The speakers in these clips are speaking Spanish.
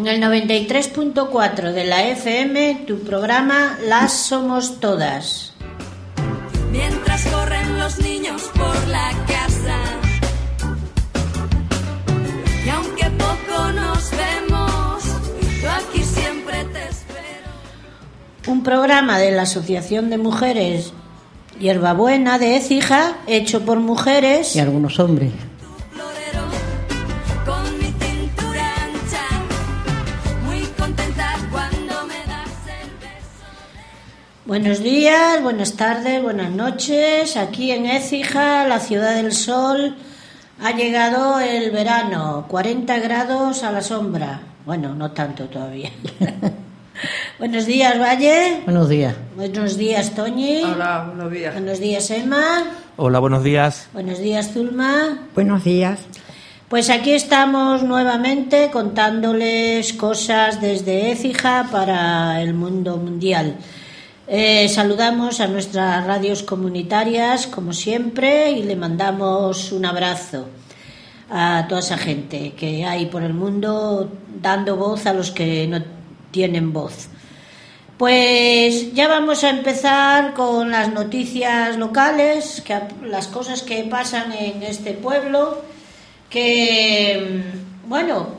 En el 93.4 de la FM, tu programa Las Somos Todas. Mientras corren los niños por la casa, y aunque poco nos vemos, yo aquí siempre te espero. Un programa de la Asociación de Mujeres Hierbabuena de Écija, hecho por mujeres y algunos hombres. Buenos días, buenas tardes, buenas noches. Aquí en Écija, la ciudad del sol, ha llegado el verano, 40 grados a la sombra. Bueno, no tanto todavía. Buenos días, Valle. Buenos días. Buenos días, Toñi. Hola, buenos días. Buenos días, Emma. Hola, buenos días. Buenos días, Zulma. Buenos días. Pues aquí estamos nuevamente contándoles cosas desde Écija para el mundo mundial. Saludamos a nuestras radios comunitarias, como siempre, y le mandamos un abrazo a toda esa gente que hay por el mundo dando voz a los que no tienen voz. Pues ya vamos a empezar con las noticias locales, las cosas que pasan en este pueblo, que, bueno,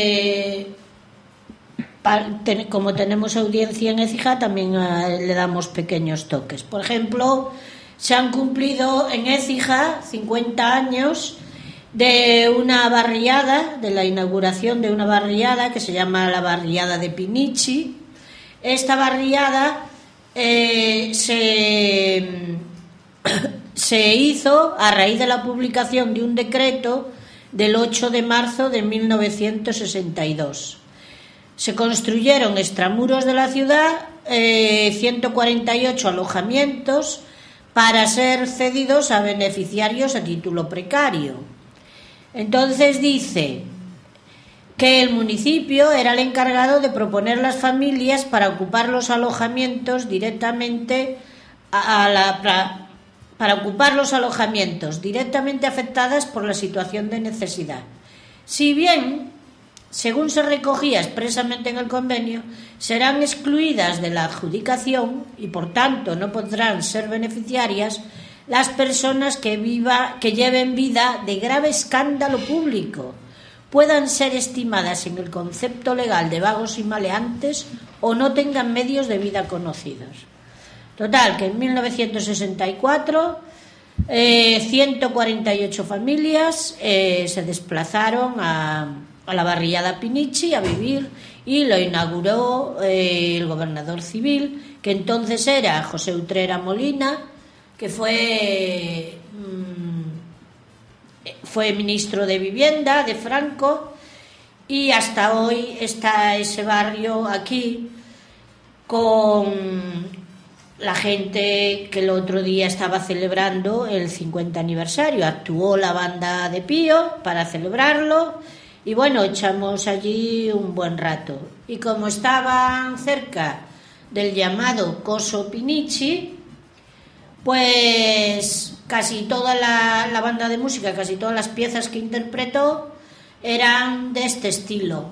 como tenemos audiencia en Écija, también le damos pequeños toques. Por ejemplo, se han cumplido en Écija 50 años de una barriada, de la inauguración de una barriada que se llama la barriada de Pinichi. Esta barriada se hizo a raíz de la publicación de un decreto del 8 de marzo de 1962. Se construyeron extramuros de la ciudad 148 alojamientos para ser cedidos a beneficiarios a título precario. Entonces dice que el municipio era el encargado de proponer las familias para ocupar los alojamientos directamente para ocupar los alojamientos directamente afectadas por la situación de necesidad. Si bien, según se recogía expresamente en el convenio, serán excluidas de la adjudicación y por tanto no podrán ser beneficiarias las personas que lleven vida de grave escándalo público, puedan ser estimadas en el concepto legal de vagos y maleantes o no tengan medios de vida conocidos. Total, que en 1964 148 familias se desplazaron a la barriada Pinichi a vivir, y lo inauguró el gobernador civil, que entonces era José Utrera Molina, que fue ministro de Vivienda de Franco, y hasta hoy está ese barrio aquí con la gente que el otro día estaba celebrando el 50 aniversario. Actuó la banda de Pío para celebrarlo y bueno, echamos allí un buen rato. Y como estaban cerca del llamado Coso Pinichi, pues casi toda la banda de música, casi todas las piezas que interpretó eran de este estilo.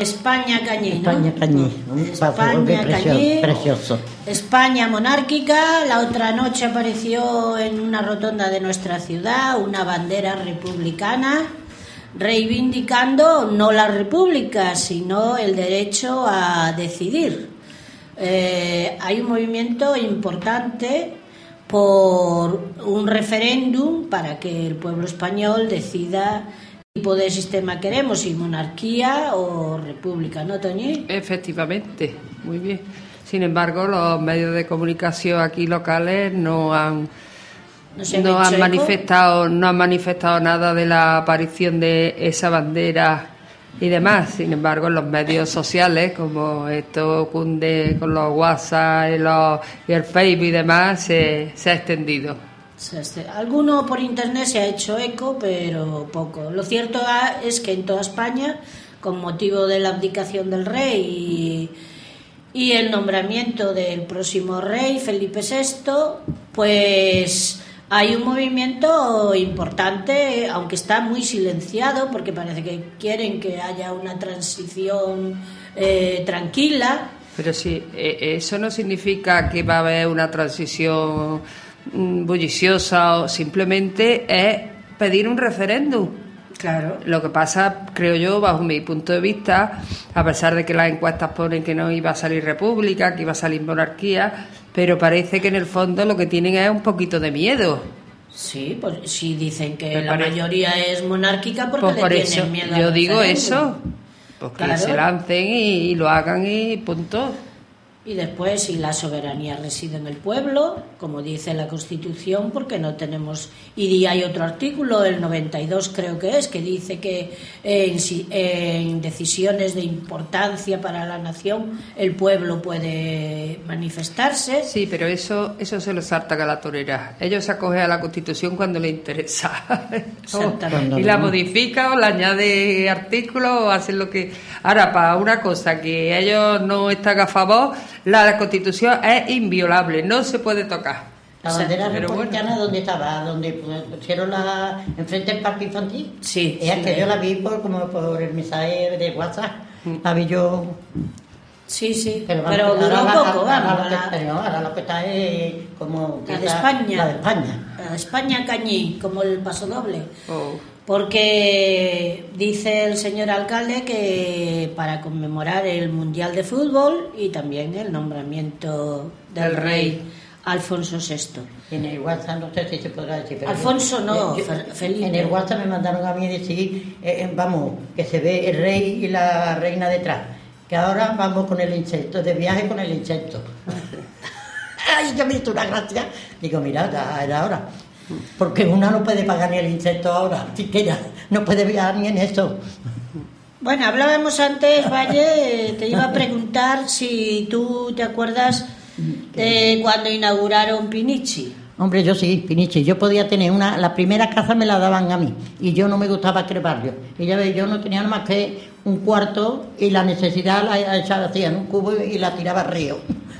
España Cañí, ¿no? España Cañí, España Cañí, precioso. España monárquica. La otra noche apareció en una rotonda de nuestra ciudad una bandera republicana reivindicando no la república, sino el derecho a decidir. Hay un movimiento importante por un referéndum para que el pueblo español decida qué tipo de sistema queremos, si monarquía o república, ¿no, Toñi? Efectivamente, muy bien. Sin embargo, los medios de comunicación aquí locales no han manifestado nada de la aparición de esa bandera y demás. Sin embargo, en los medios sociales, como esto cunde con los WhatsApp y el Facebook y demás, se ha extendido. Alguno por internet se ha hecho eco, pero poco. Lo cierto es que en toda España, con motivo de la abdicación del rey y el nombramiento del próximo rey, Felipe VI, pues hay un movimiento importante, aunque está muy silenciado, porque parece que quieren que haya una transición tranquila. Pero sí, eso no significa que va a haber una transición bulliciosa, o simplemente es pedir un referéndum. Claro. Lo que pasa, creo yo, bajo mi punto de vista, a pesar de que las encuestas ponen que no iba a salir república, que iba a salir monarquía, pero parece que en el fondo lo que tienen es un poquito de miedo. Sí, pues si dicen que la mayoría es monárquica, porque pues por le eso tienen miedo. Yo digo eso, pues que claro, se lancen y lo hagan y punto. Y después, si la soberanía reside en el pueblo, como dice la Constitución, porque no tenemos... Y hay otro artículo, el 92 creo que es, que dice que en decisiones de importancia para la nación el pueblo puede manifestarse. Sí, pero eso se lo saltan a la torera. Ellos se acogen a la Constitución cuando les interesa. Exactamente. Y la modifican o le añade artículos o hacen lo que... Ahora, para una cosa que ellos no están a favor, la Constitución es inviolable, no se puede tocar. La bandera Pero republicana, bueno. ¿dónde estaba? ¿Donde pusieron enfrente del parque infantil? Sí. Es que yo la vi como por el mensaje de WhatsApp. La vi yo. Sí, pero duró poco, vamos. Ahora lo que está es como... La de España. La de España. La de España Cañí, como el pasodoble. Oh. Porque dice el señor alcalde que para conmemorar el Mundial de Fútbol y también el nombramiento del rey Alfonso VI. En el WhatsApp, no sé si se podrá decir. Pero Alfonso no, Felipe. En el WhatsApp me mandaron a mí decir, vamos, que se ve el rey y la reina detrás. Que ahora vamos con el insecto, de viaje con el insecto. Ay, yo me hizo una gracia. Digo, mira, ya era hora. Porque una no puede pagar ni el insecto ahora, siquiera. No puede viajar ni en eso. Bueno, hablábamos antes, Valle, te iba a preguntar si tú te acuerdas de cuando inauguraron Pinichi. Hombre, yo sí, Pinichi. Yo podía tener la primera casa me la daban a mí. Y yo no me gustaba aquel barrio. Y ya ves, yo no tenía nada más que un cuarto y la necesidad la echaba así en un cubo y la tiraba al río.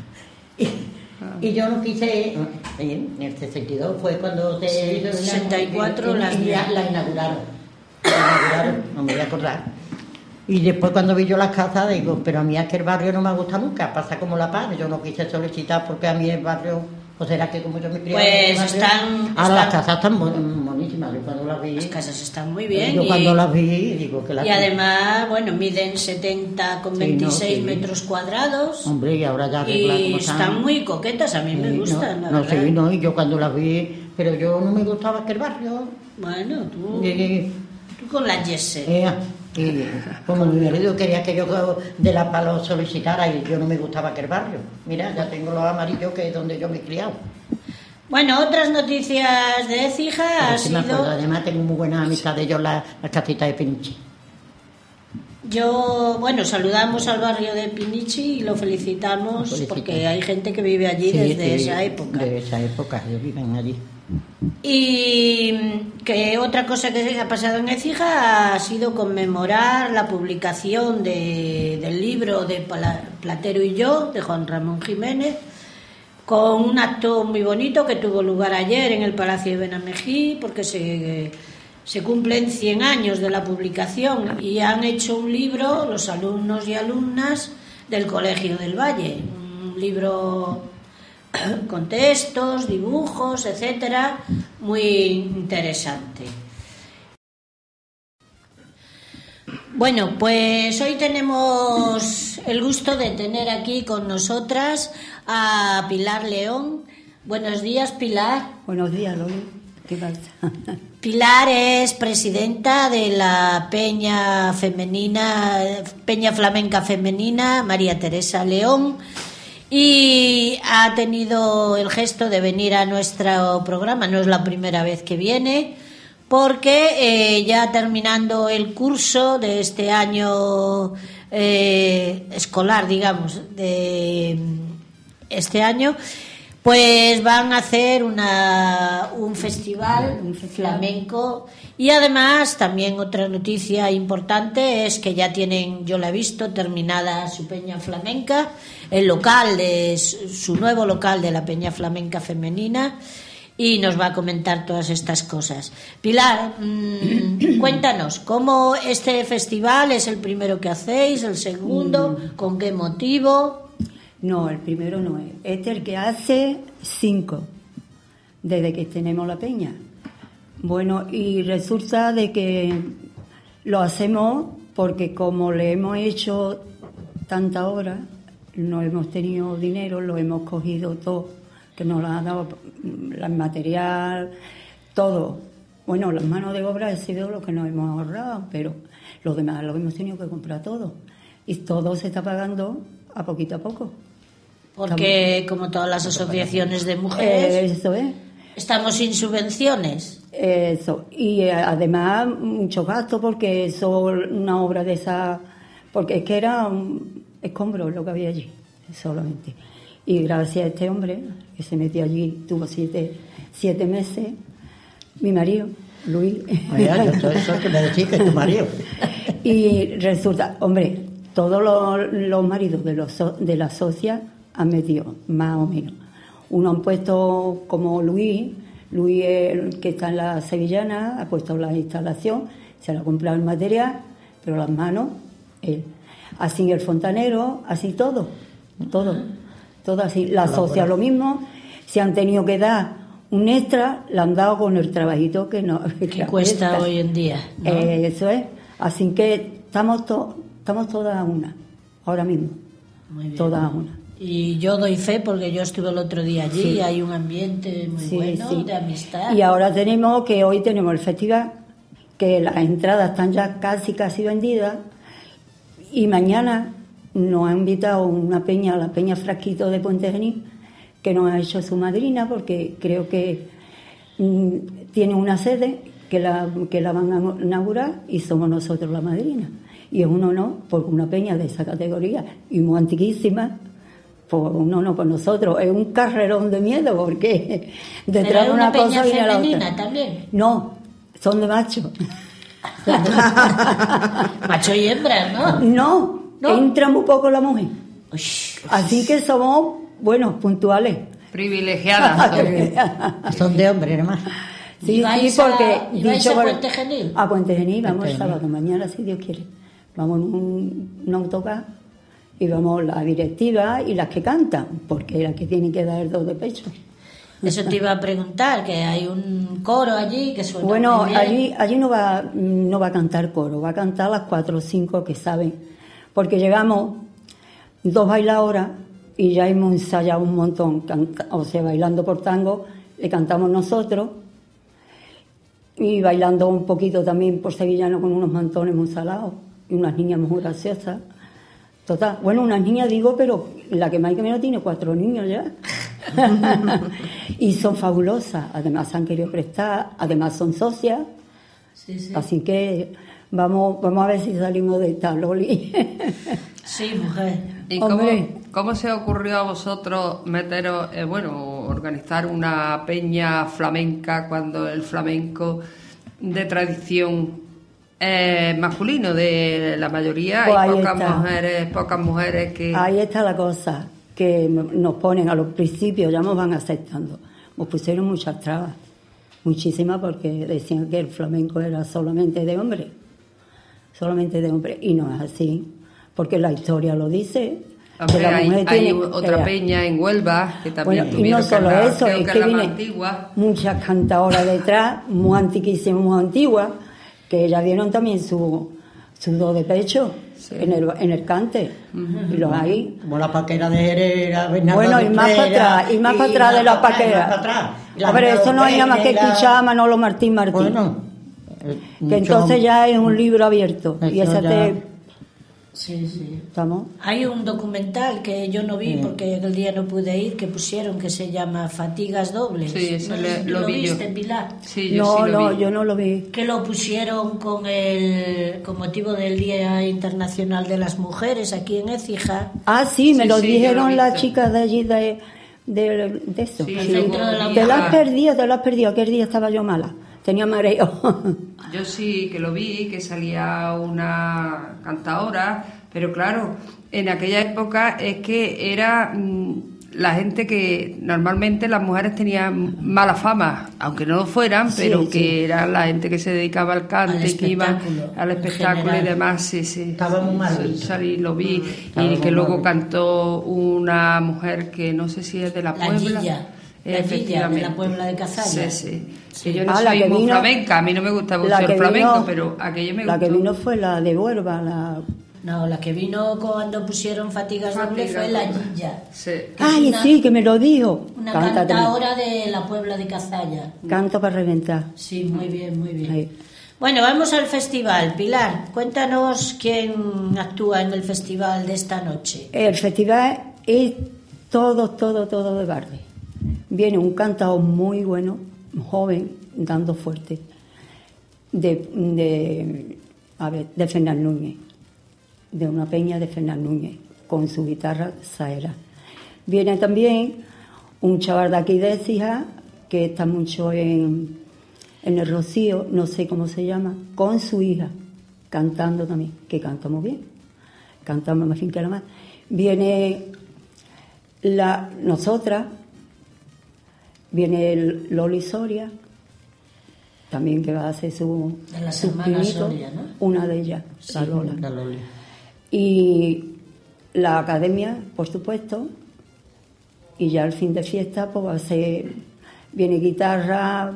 Y yo no quise... En el 62 fue cuando se... En el 64 la inauguraron. No me voy a acordar. Y después cuando vi yo las casas digo, pero a mí aquel barrio no me gusta nunca, pasa como La Paz. Yo no quise solicitar porque a mí el barrio... O será que como yo me crié... Pues las casas están buenísimas. Yo cuando las vi... Las casas están muy bien. Yo cuando las vi digo que las... Y además, bueno, miden 70,26 metros cuadrados. Hombre, y ahora ya... Y están muy coquetas, a mí me gustan, la verdad. Sí, no, y yo cuando las vi... Pero yo no me gustaba aquel barrio. Bueno, tú con la Yese. Y como mi marido quería que yo de La Paz lo solicitara y yo no me gustaba aquel barrio. Mira, ya tengo los amarillos que es donde yo me he criado. Bueno, otras noticias de Écija ha sido... Además tengo muy buena amistad de ellos, las casitas de Pinichi. Saludamos al barrio de Pinichi y lo felicitamos porque hay gente que vive allí desde esa época. De esa época, ellos viven allí. Y que otra cosa que ha pasado en Écija ha sido conmemorar la publicación del libro de Platero y yo, de Juan Ramón Jiménez, con un acto muy bonito que tuvo lugar ayer en el Palacio de Benamejí, porque se cumplen 100 años de la publicación y han hecho un libro, los alumnos y alumnas del Colegio del Valle, un libro con textos, dibujos, etcétera, muy interesante. Bueno, pues hoy tenemos el gusto de tener aquí con nosotras a Pilar León. Buenos días, Pilar. Buenos días, Loli. ¿Qué pasa? Pilar es presidenta de la Peña Flamenca Femenina María Teresa León y ha tenido el gesto de venir a nuestro programa. No es la primera vez que viene, porque ya terminando el curso de este año escolar, digamos, de este año, pues van a hacer un festival flamenco. Y además también otra noticia importante es que ya tienen, yo la he visto, terminada su Peña Flamenca, el local de su nuevo local de la Peña Flamenca Femenina, y nos va a comentar todas estas cosas. Pilar, cuéntanos, ¿cómo este festival es el primero que hacéis, el segundo, con qué motivo? No, el primero no es. Este es el que hace 5, desde que tenemos la peña. Bueno, y resulta de que lo hacemos porque como le hemos hecho tanta obra, no hemos tenido dinero, lo hemos cogido todo, que nos lo ha dado el material, todo. Bueno, las manos de obra ha sido lo que nos hemos ahorrado, pero lo demás lo hemos tenido que comprar todo. Y todo se está pagando a poco. Porque, como todas las asociaciones de mujeres, eso es. Estamos sin subvenciones. Eso. Y además, mucho gasto, porque eso, una obra de esa. Porque es que era un escombro lo que había allí, solamente. Y gracias a este hombre, que se metió allí, tuvo 7 meses, mi marido, Luis. Oiga, todo eso que me decís que es tu marido. Y resulta, hombre, todos los maridos de la socia han metido, más o menos. Uno han puesto como Luis, que está en la Sevillana, ha puesto la instalación, se le ha comprado el material, pero las manos, él. Así el fontanero, así todo así. La socia lo mismo, se han tenido que dar un extra, le han dado con el trabajito que cuesta hoy en día, ¿no? Eso es. Así que estamos todas a una, ahora mismo. Muy bien. Todas a una. Y yo doy fe porque yo estuve el otro día allí, sí. Y hay un ambiente muy bueno, de amistad. Y ahora hoy tenemos el festival, que las entradas están ya casi vendidas, y mañana nos ha invitado una peña, la Peña Frasquito de Puente Genil, que nos ha hecho su madrina, porque creo que tiene una sede que la van a inaugurar y somos nosotros la madrina. Y es un honor, porque una peña de esa categoría y muy antiquísima, pues un honor por nosotros. Es un carrerón de miedo, porque detrás de una cosa viene la otra. También. No, son de macho. Macho y hembra, ¿no? No, entra muy poco la mujer. Uy. Así que somos, puntuales. Privilegiadas. Son de hombre, nomás. Sí, ¿Vais porque... a Puente Genil? A Puente Genil, vamos Puente el sábado, mañana, si Dios quiere. Vamos en un autocar y vamos la directiva y las que cantan, porque las que tienen que dar el do de pecho. Eso te iba a preguntar, que hay un coro allí que suena Bueno, muy bien. allí no va a cantar coro, va a cantar las 4 o 5 que saben, porque llegamos 2 bailadoras y ya hemos ensayado un montón, bailando por tango, le cantamos nosotros, y bailando un poquito también por sevillano con unos mantones muy salados y unas niñas muy graciosas. Total, unas niñas digo, pero la que más que menos tiene 4 niños ya. Y son fabulosas, además se han querido prestar, además son socias. Sí. Así que vamos a ver si salimos de esta, Loli. Sí, mujer. ¿Y Hombre. cómo se ocurrió a vosotros organizar una peña flamenca cuando el flamenco de tradición es masculino? De la mayoría Pues hay ahí está. pocas mujeres que... Ahí está la cosa, que nos ponen a los principios, ya nos van aceptando. Nos pusieron muchas trabas. muchísimas, porque decían que el flamenco era solamente de hombres, y no es así, porque la historia lo dice. Hombre, que la mujer hay tiene, otra peña en Huelva que también bueno, y no solo eso, creo es que que la más viene antigua. muchas cantadoras detrás, muy antiquísimas, muy antiguas, que ellas dieron también su do de pecho en el cante, y los hay. Como la paquera de Jerez, la Bernarda Bueno, y de más para Utrera, atrás, y más para atrás de la paquera. Pero eso no hay nada más que escuchar a Manolo Martín Martín. Bueno, que entonces ya es un libro abierto, y eso esa ya- te... Sí, sí. ¿Estamos? Hay un documental que yo no vi porque el día no pude ir, que pusieron, que se llama Fatigas Dobles. Sí, eso No sé si lo vi yo. viste, Pilar. Sí, yo sí lo vi. Yo no lo vi. Que lo pusieron con motivo del Día Internacional de las Mujeres aquí en Écija. Ah, sí, me Sí, lo sí, dijeron yo lo he las visto. chicas de allí de eso. Sí, El sí, centro de la Te lo has mujer. perdido. Aquel día estaba yo mala. Tenía mareo. Yo sí que lo vi, que salía una cantadora, pero claro, en aquella época es que era la gente que normalmente las mujeres tenían mala fama, aunque no lo fueran, Sí, pero sí. que era la gente que se dedicaba al cante, Al que iba espectáculo, al en espectáculo y general. demás, sí. Estaba muy mal visto. Salí, lo vi, Estaba y que muy luego mal visto. cantó una mujer que no sé si es de La Puebla. Gilla, la Gilla, Efectivamente. de la Puebla de Cazalla. Sí. Que yo no Ah, la soy que muy vino- flamenca, a mí no me gusta mucho el flamenco, pero aquello me La gustó. que vino fue la de Huelva, No, la que vino cuando pusieron Fatigas Dobles fue la Gilla. Sí. Que es Ay, una- sí, que me lo dijo. Una Cántate. cantadora de la Puebla de Cazalla. Canto para reventar. Sí, muy bien, muy bien. Ahí. Bueno, vamos al festival. Pilar, cuéntanos quién actúa en el festival de esta noche. El festival es todo de Barde. Viene un cantador muy bueno, joven, dando fuerte, de Fernán Núñez, de una peña de Fernán Núñez, con su guitarra Saera. Viene también un chaval de aquí de Écija, que está mucho en el Rocío, no sé cómo se llama, con su hija, cantando también, que canta muy bien, cantamos más fin que la más. Viene nosotras, viene Loli Soria, también que va a hacer su De las su hermanas pinito, Soria, ¿no? una de ellas, la Sí, Lola. La Loli. Y la academia, por supuesto, y ya al fin de fiesta pues va a ser, viene guitarra,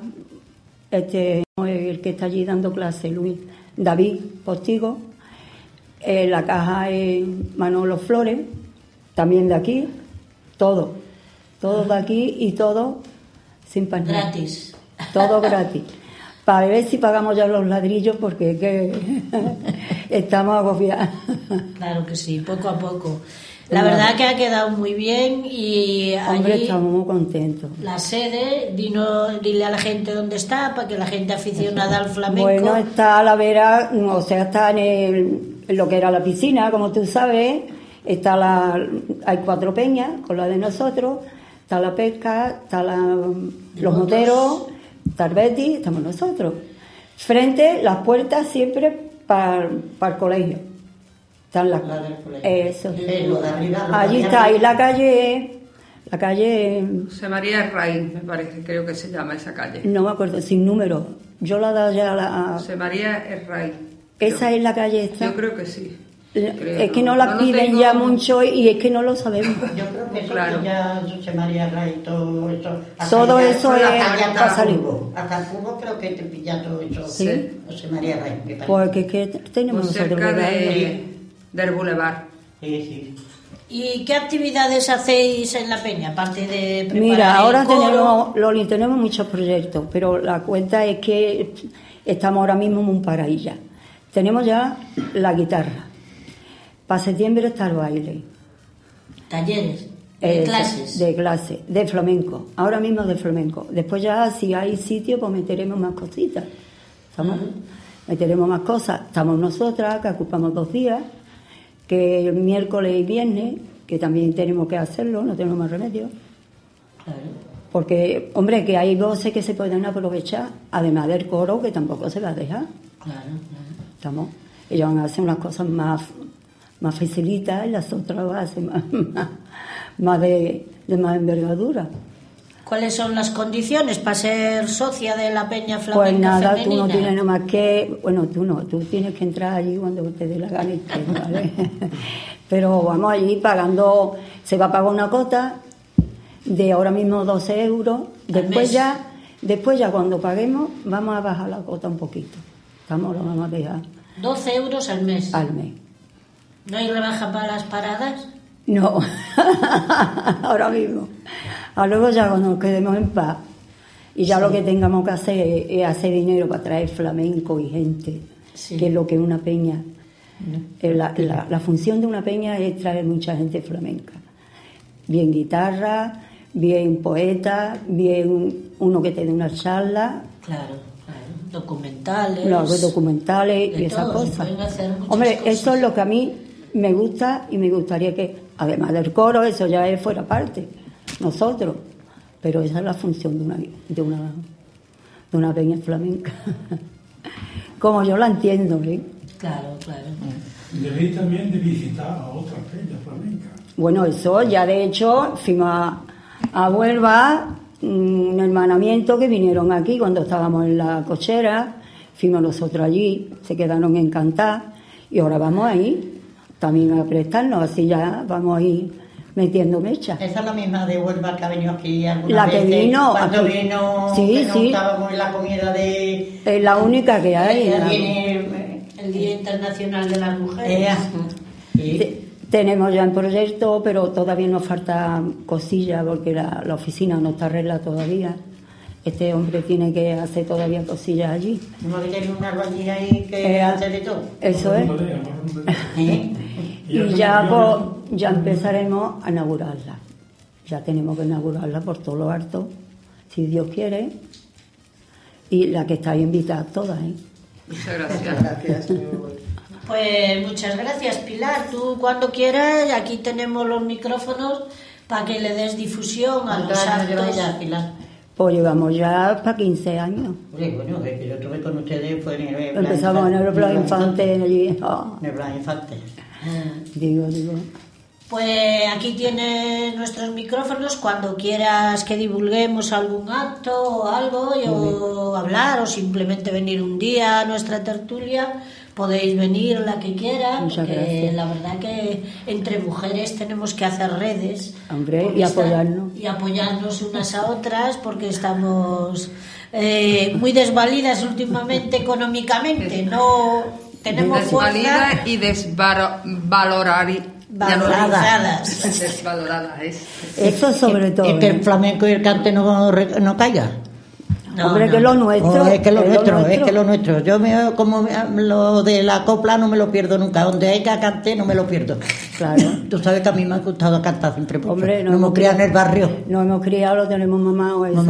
el que está allí dando clase, David Postigo, la caja es Manolo Flores, también de aquí, todo de aquí y todo sin pagar. Gratis. Todo gratis. Para ver si pagamos ya los ladrillos, porque es que estamos agobiados. Claro que sí, poco a poco. La verdad que ha quedado muy bien y Hombre, allí estamos muy contentos. la sede, dile a la gente dónde está para que la gente aficionada al flamenco. Bueno, está a la vera, o sea, está en lo que era la piscina, como tú sabes. Hay 4 peñas con la de nosotros. Está la pesca, está los moteros, está el Betis, estamos nosotros. Frente, las puertas siempre para el colegio. Están las... La del colegio. Eso. Sí, lo de arriba, lo de Allí arriba. está, y la calle, José María Raíz, me parece, creo que se llama esa calle. no me acuerdo, sin número. Yo la he dado ya a la... José María Raíz. Esa es la calle esta. Yo creo que sí. Es que no la lo piden tengo- ya mucho y es que no lo sabemos. Yo creo que eso Claro. que ya José María Ray y todo eso. Todo eso es hasta para el salir. fútbol. Hasta el fútbol creo que te pilla todo eso. Sí. José María Ray, me parece. Porque es que tenemos Pues nosotros cerca que del Boulevard. Sí, sí. ¿Y qué actividades hacéis en la peña, aparte de preparar Mira, el ahora coro? tenemos muchos proyectos, pero la cuenta es que estamos ahora mismo en un paraíso. Tenemos ya la guitarra. Para septiembre está el baile. Talleres, Eh, clases. De clase, de flamenco. Ahora mismo de flamenco. Después ya, si hay sitio, pues meteremos más cositas. ¿Estamos? Meteremos más cosas. Estamos nosotras, que ocupamos 2 días, que el miércoles y viernes, que también tenemos que hacerlo, no tenemos más remedio. Claro. Porque, hombre, que hay voces que se pueden aprovechar, además del coro, que tampoco se va a dejar. Claro, claro. ¿Estamos? Ellos van a hacer unas cosas más facilitas y las otras hacen más de más envergadura. ¿Cuáles son las condiciones para ser socia de la Peña Flamenca Pues nada, Femenina? tú no tienes nada más que... Bueno, tú no, tú tienes que entrar allí cuando te dé la gana, ¿vale? Pero vamos allí pagando... Se va a pagar una cota de ahora mismo 12 euros. Después ya cuando paguemos vamos a bajar la cota un poquito. Lo vamos a dejar 12 euros al mes. al mes. ¿No hay rebaja para las paradas? No, ahora mismo. A luego ya cuando nos quedemos en paz y ya lo que tengamos que hacer es hacer dinero para traer flamenco y gente, que es lo que es una peña. La función de una peña es traer mucha gente flamenca. Bien guitarra, bien poeta, bien uno que te dé una charla. Claro. Documentales. Los documentales de y esas todo, se cosas. pueden hacer muchas Hombre, cosas. eso es lo que a mí me gusta y me gustaría que, además del coro, eso ya es fuera parte, nosotros. Pero esa es la función de una peña flamenca. Como yo la entiendo, ¿eh? Claro. Debéis también de visitar a otras peñas flamencas. Bueno, eso ya de hecho fuimos a Huelva, un hermanamiento que vinieron aquí cuando estábamos en la cochera, fuimos nosotros allí, se quedaron encantados y ahora vamos ahí también a prestarnos, así ya vamos a ir metiendo mecha. Esa es la misma de Huelva que ha venido aquí alguna La vez. que vino Cuando aquí. vino, Sí, que nos sí. estábamos en la comida de... Es la única que hay. Ella la- viene... El Día Internacional de las Mujeres. ella. Sí. Tenemos ya en proyecto, pero todavía nos falta cosillas porque la oficina no está arreglada todavía. Este hombre tiene que hacer todavía cosillas allí. Tenemos que tener una albañil ahí que hace de todo. Eso es. ¿Eh? Y ya, pues, ya empezaremos a inaugurarla. Ya tenemos que inaugurarla por todo lo alto, si Dios quiere. Y la que estáis invitadas todas, ¿eh? Muchas gracias. Pues muchas gracias, Pilar. Tú cuando quieras, aquí tenemos los micrófonos para que le des difusión a ¿Cuántos los años llevas actos. ya, Pilar? Pues llevamos ya para 15 años. Bueno, es que yo estuve con ustedes, fue en el Empezamos en el Blas Infante allí. Oh, En el Blas Infante. digo. Pues aquí tienes nuestros micrófonos cuando quieras que divulguemos algún acto o algo, o hablar, o simplemente venir un día a nuestra tertulia. Podéis venir la que quiera, Muchas porque gracias. la verdad que entre mujeres tenemos que hacer redes. Hombre, porque y apoyarnos. Y apoyarnos unas a otras, porque estamos muy desvalidas últimamente económicamente. No tenemos fuerza. Desvalida y Valorizadas. Desvalorada es. Eso sobre todo. Es que ¿eh? el flamenco y el cante no caiga. No, Hombre, no. que es lo nuestro. Es que lo nuestro. Yo lo de la copla no me lo pierdo nunca. Donde haya cante no me lo pierdo. Claro. Tú sabes que a mí me ha gustado cantar siempre. Mucho. Hombre, nos hemos criado en el barrio. No hemos criado, lo tenemos mamado eso.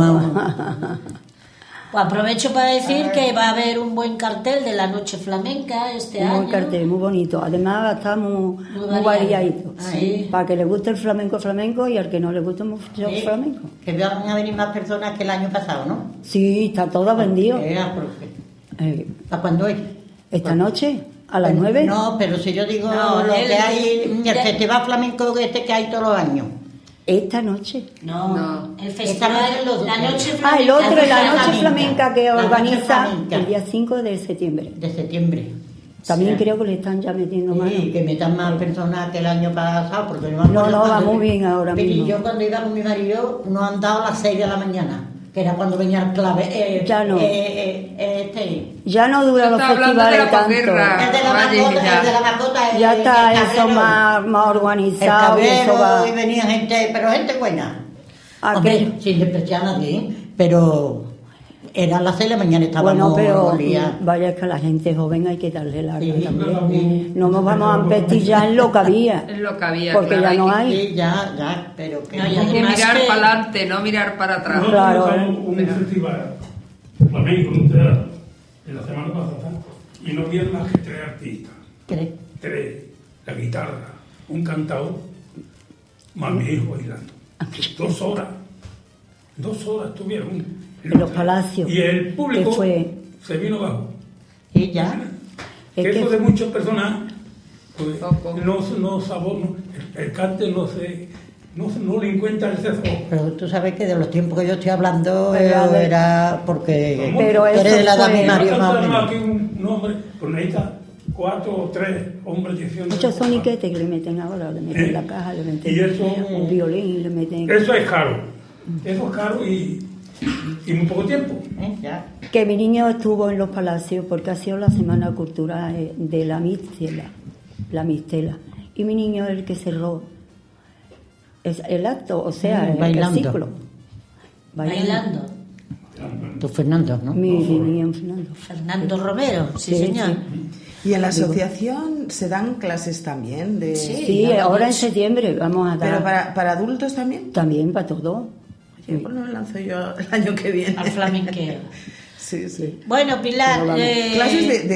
Pues aprovecho para decir que va a haber un buen cartel de la Noche Flamenca este Un año. buen cartel, muy bonito. Además está muy variado. variadito. Sí. Para que le guste el flamenco y al que no le guste mucho el Sí, flamenco. que van a venir más personas que el año pasado, ¿no? Sí, está todo vendido. ¿Para cuándo es? Esta noche, a las 9. No, pero si yo digo No, lo el- que hay, el ya- festival flamenco que hay todos los años. Esta noche. No, el Esta festival, noche los la dos. Noche Ah, Flamenca. el otro, la noche flamenca. flamenca que La noche organiza flamenca. el día 5 de septiembre. De septiembre. También Sí. creo que le están ya metiendo mano. Sí, que metan más personas que el año pasado. Porque yo me No, acuerdo no, va cuando- muy bien ahora pero mismo. yo cuando iba con mi marido nos han dado a las 6 de la mañana, que era cuando venía el clave. Ya no. El Ya no dura los Está hablando de festivales la tanto. posguerra. de la Vaya, mascota, ya. el de la mascota. Ya el está eso cabrero. más El organizado y eso va. cabrero, y venía gente, pero gente buena. ¿A Hombre, qué? sin despreciar a nadie, pero eran las 6 de la mañana, estábamos Bueno, pero liados. vaya que a la gente joven hay que darle larga Sí, también. No nos vamos a empestillar en lo que había. Es lo que había. Porque claro, ya no que- hay. Sí, ya, pero que No, ya Hay que Además mirar que- para adelante, no mirar para atrás. Nosotros Claro. empezamos un festival flamenco en un teatro en la semana pasada y no había más que 3 artistas. ¿Crees? 3, la guitarra, un cantador, más mi hijo bailando. 2 horas. 2 horas estuvieron En los palacios, y el público que fue- se vino abajo. Sí, ya. Es Que que eso de muchas personas pues, Poco. no sabor, el cante no se no le encuentra el cezo. Pero tú sabes que de los tiempos que yo estoy hablando Pero era porque Pero tú eres eso de la edad fue- de Mario más o Tenemos menos. aquí un hombre, pues necesita 4 o 3 hombres diciendo... Muchos soniquetes que le meten ahora, le meten la caja, le meten Y eso- un violín, le meten... Eso es caro. Eso es caro y muy poco tiempo. Ya. Que mi niño estuvo en los palacios porque ha sido la semana cultural de la mistela. Y mi niño es el que cerró el acto, o sea, el bailando. ciclo. Bailando. Tú, Fernando, ¿no? Mi niño Fernando. Fernando Romero, sí, Sí, señor. sí. Y en la asociación se dan clases también de... Sí, ahora en septiembre vamos a dar. Pero para adultos también. También para todo. Oye, pues lo lanzo yo el año que viene. Al flamenqueo. Sí, sí. Bueno, Pilar, Clases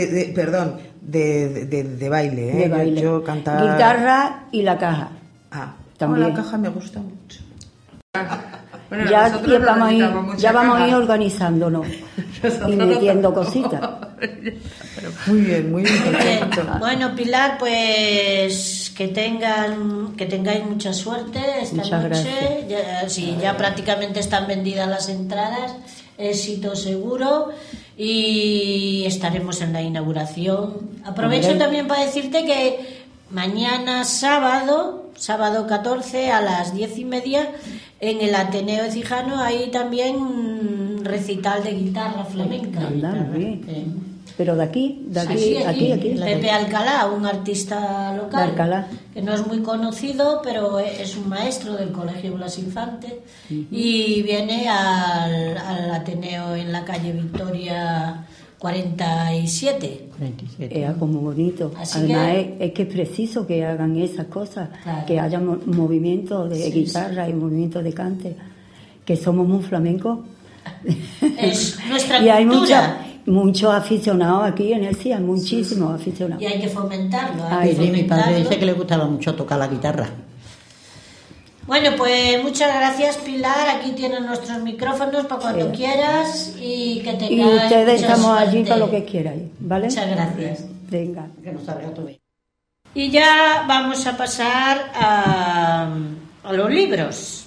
de baile, ¿eh? De baile. Yo cantaba... Guitarra y la caja. Ah, También. la caja me gusta mucho. Bueno, Ya, nosotros no vamos, necesitamos mucha ya vamos a ir caja. organizándonos y metiendo cositas. Muy bien, muy bien. muy bien. perfecto. Bueno, Pilar, pues que tengáis mucha suerte esta Muchas noche. Ya, sí, ya prácticamente están vendidas las entradas, éxito seguro, y estaremos en la inauguración. Aprovecho Hombre. también para decirte que mañana sábado 14 a las 10:30 en el Ateneo Ecijano hay también recital de guitarra flamenca. Anda, muy bien. Eh. Pero de aquí, Sí, aquí. Pepe Alcalá, un artista local, De Alcalá. que no es muy conocido, pero es un maestro del Colegio Blas Infante, y viene al Ateneo en la calle Victoria 47. 47. Es como bonito. Así Además, que- es que es preciso que hagan esas cosas, Claro. que haya movimientos de Sí, guitarra y movimientos de cante, que somos muy flamencos. Es nuestra Y hay cultura. muchos aficionados aquí en el CIA, muchísimos aficionados. Y hay que fomentarlo. Ay, Hay que Sí, mi padre fomentarlo. dice que le gustaba mucho tocar la guitarra. Bueno, pues muchas gracias, Pilar. Aquí tienen nuestros micrófonos para cuando Sí. quieras, y que tengáis Y ustedes mucha estamos allí suerte. para lo que quieran, ¿vale? Muchas gracias. Venga. Que no salga todo bien. Y ya vamos a pasar a los libros.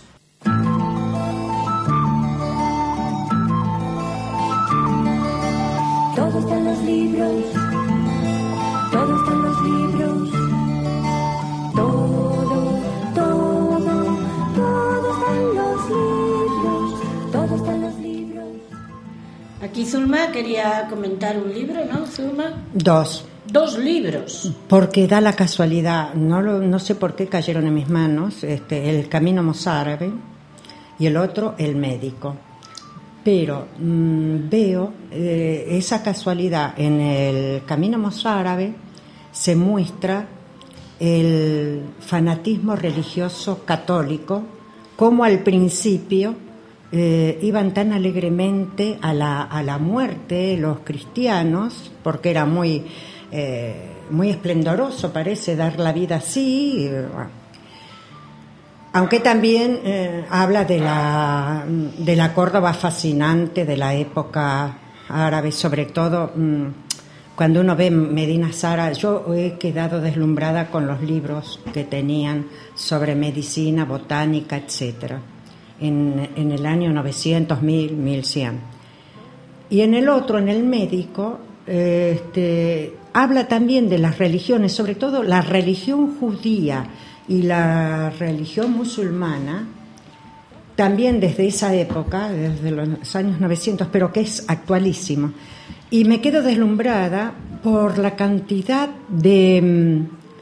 Todo está en los libros, todo está en los libros, todo está en los libros, todo está en los libros. Aquí Zulma quería comentar un libro, ¿no, Zulma? Dos, 2 libros. porque da la casualidad, no sé por qué cayeron en mis manos, El Camino Mozárabe y el otro, El Médico. Pero veo esa casualidad. En El Camino Mozárabe se muestra el fanatismo religioso católico, como al principio iban tan alegremente a la muerte los cristianos, porque era muy esplendoroso, parece, dar la vida así. Bueno. Aunque también habla de la Córdoba fascinante de la época árabe, sobre todo cuando uno ve Medina Zara. Yo he quedado deslumbrada con los libros que tenían sobre medicina, botánica, etcétera, en el año 900, 1000, 1100. Y en el otro, en El Médico, habla también de las religiones, sobre todo la religión judía y la religión musulmana, también desde esa época, desde los años 900, pero que es actualísimo. Y me quedo deslumbrada por la cantidad de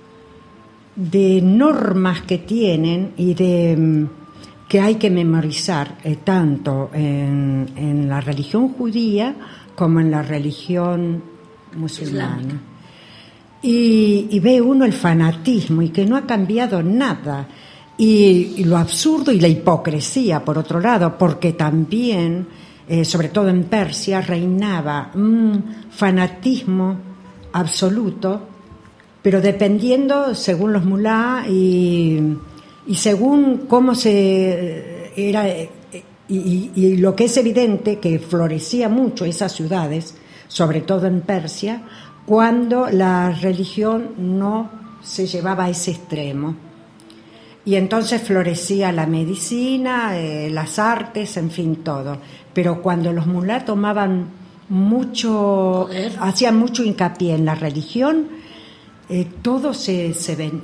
normas que tienen y que hay que memorizar, tanto en la religión judía como en la religión musulmana. Islámica. Y ve uno el fanatismo y que no ha cambiado nada, y lo absurdo y la hipocresía, por otro lado, porque también, sobre todo en Persia, reinaba un fanatismo absoluto, pero dependiendo según los mulá y según cómo se era, y lo que es evidente que florecía mucho esas ciudades, sobre todo en Persia, cuando la religión no se llevaba a ese extremo. Y entonces florecía la medicina, las artes, en fin, todo. Pero cuando los mulá tomaban mucho, hacían mucho hincapié en la religión, todo se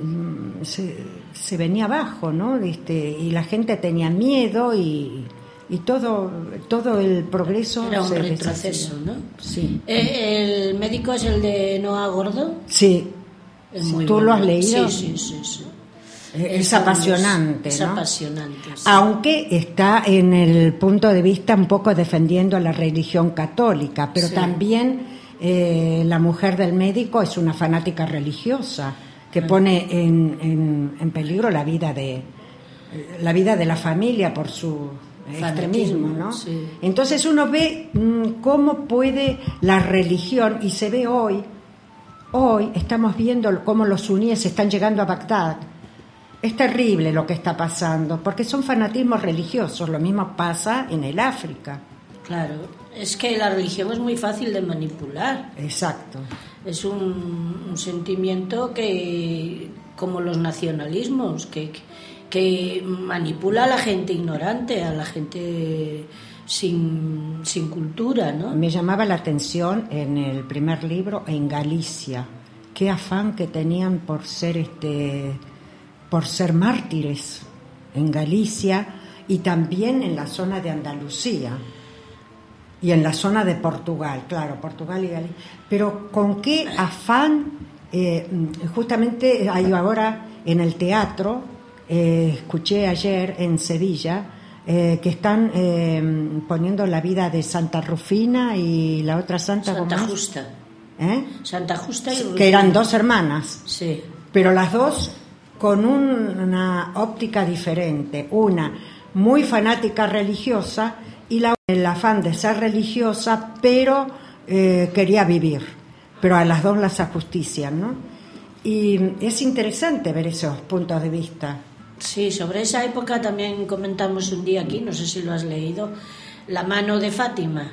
venía abajo, ¿no? Y la gente tenía miedo y todo el progreso era un se retroceso, deshacía. ¿no? Sí. ¿El médico es el de Noah Gordo? Sí. Es muy ¿Tú bueno. lo has leído? Sí. Es apasionante, Es ¿no? apasionante, sí. Aunque está en el punto de vista un poco defendiendo la religión católica, pero Sí. también la mujer del médico es una fanática religiosa que pone en peligro la vida de la familia por su extremismo, ¿no? Sí. Entonces uno ve cómo puede la religión, y se ve hoy estamos viendo cómo los suníes están llegando a Bagdad. Es terrible lo que está pasando, porque son fanatismos religiosos. Lo mismo pasa en el África. Claro, es que la religión es muy fácil de manipular. Exacto. Es un sentimiento que, como los nacionalismos, que manipula a la gente ignorante, a la gente sin cultura, ¿no? Me llamaba la atención en el primer libro, en Galicia, qué afán que tenían por ser mártires en Galicia y también en la zona de Andalucía y en la zona de Portugal, claro, Portugal y Galicia. Pero con qué afán, justamente hay ahora en el teatro, escuché ayer en Sevilla, que están poniendo la vida de Santa Rufina y la otra santa, Santa ¿cómo es? Justa. Santa Justa y Rufina. Que eran dos hermanas. Sí. Pero las dos con una óptica diferente. Una muy fanática religiosa y la el afán de ser religiosa, pero quería vivir. Pero a las dos las ajustician, ¿no? Y es interesante ver esos puntos de vista. Sí, sobre esa época también comentamos un día aquí, no sé si lo has leído, La mano de Fátima.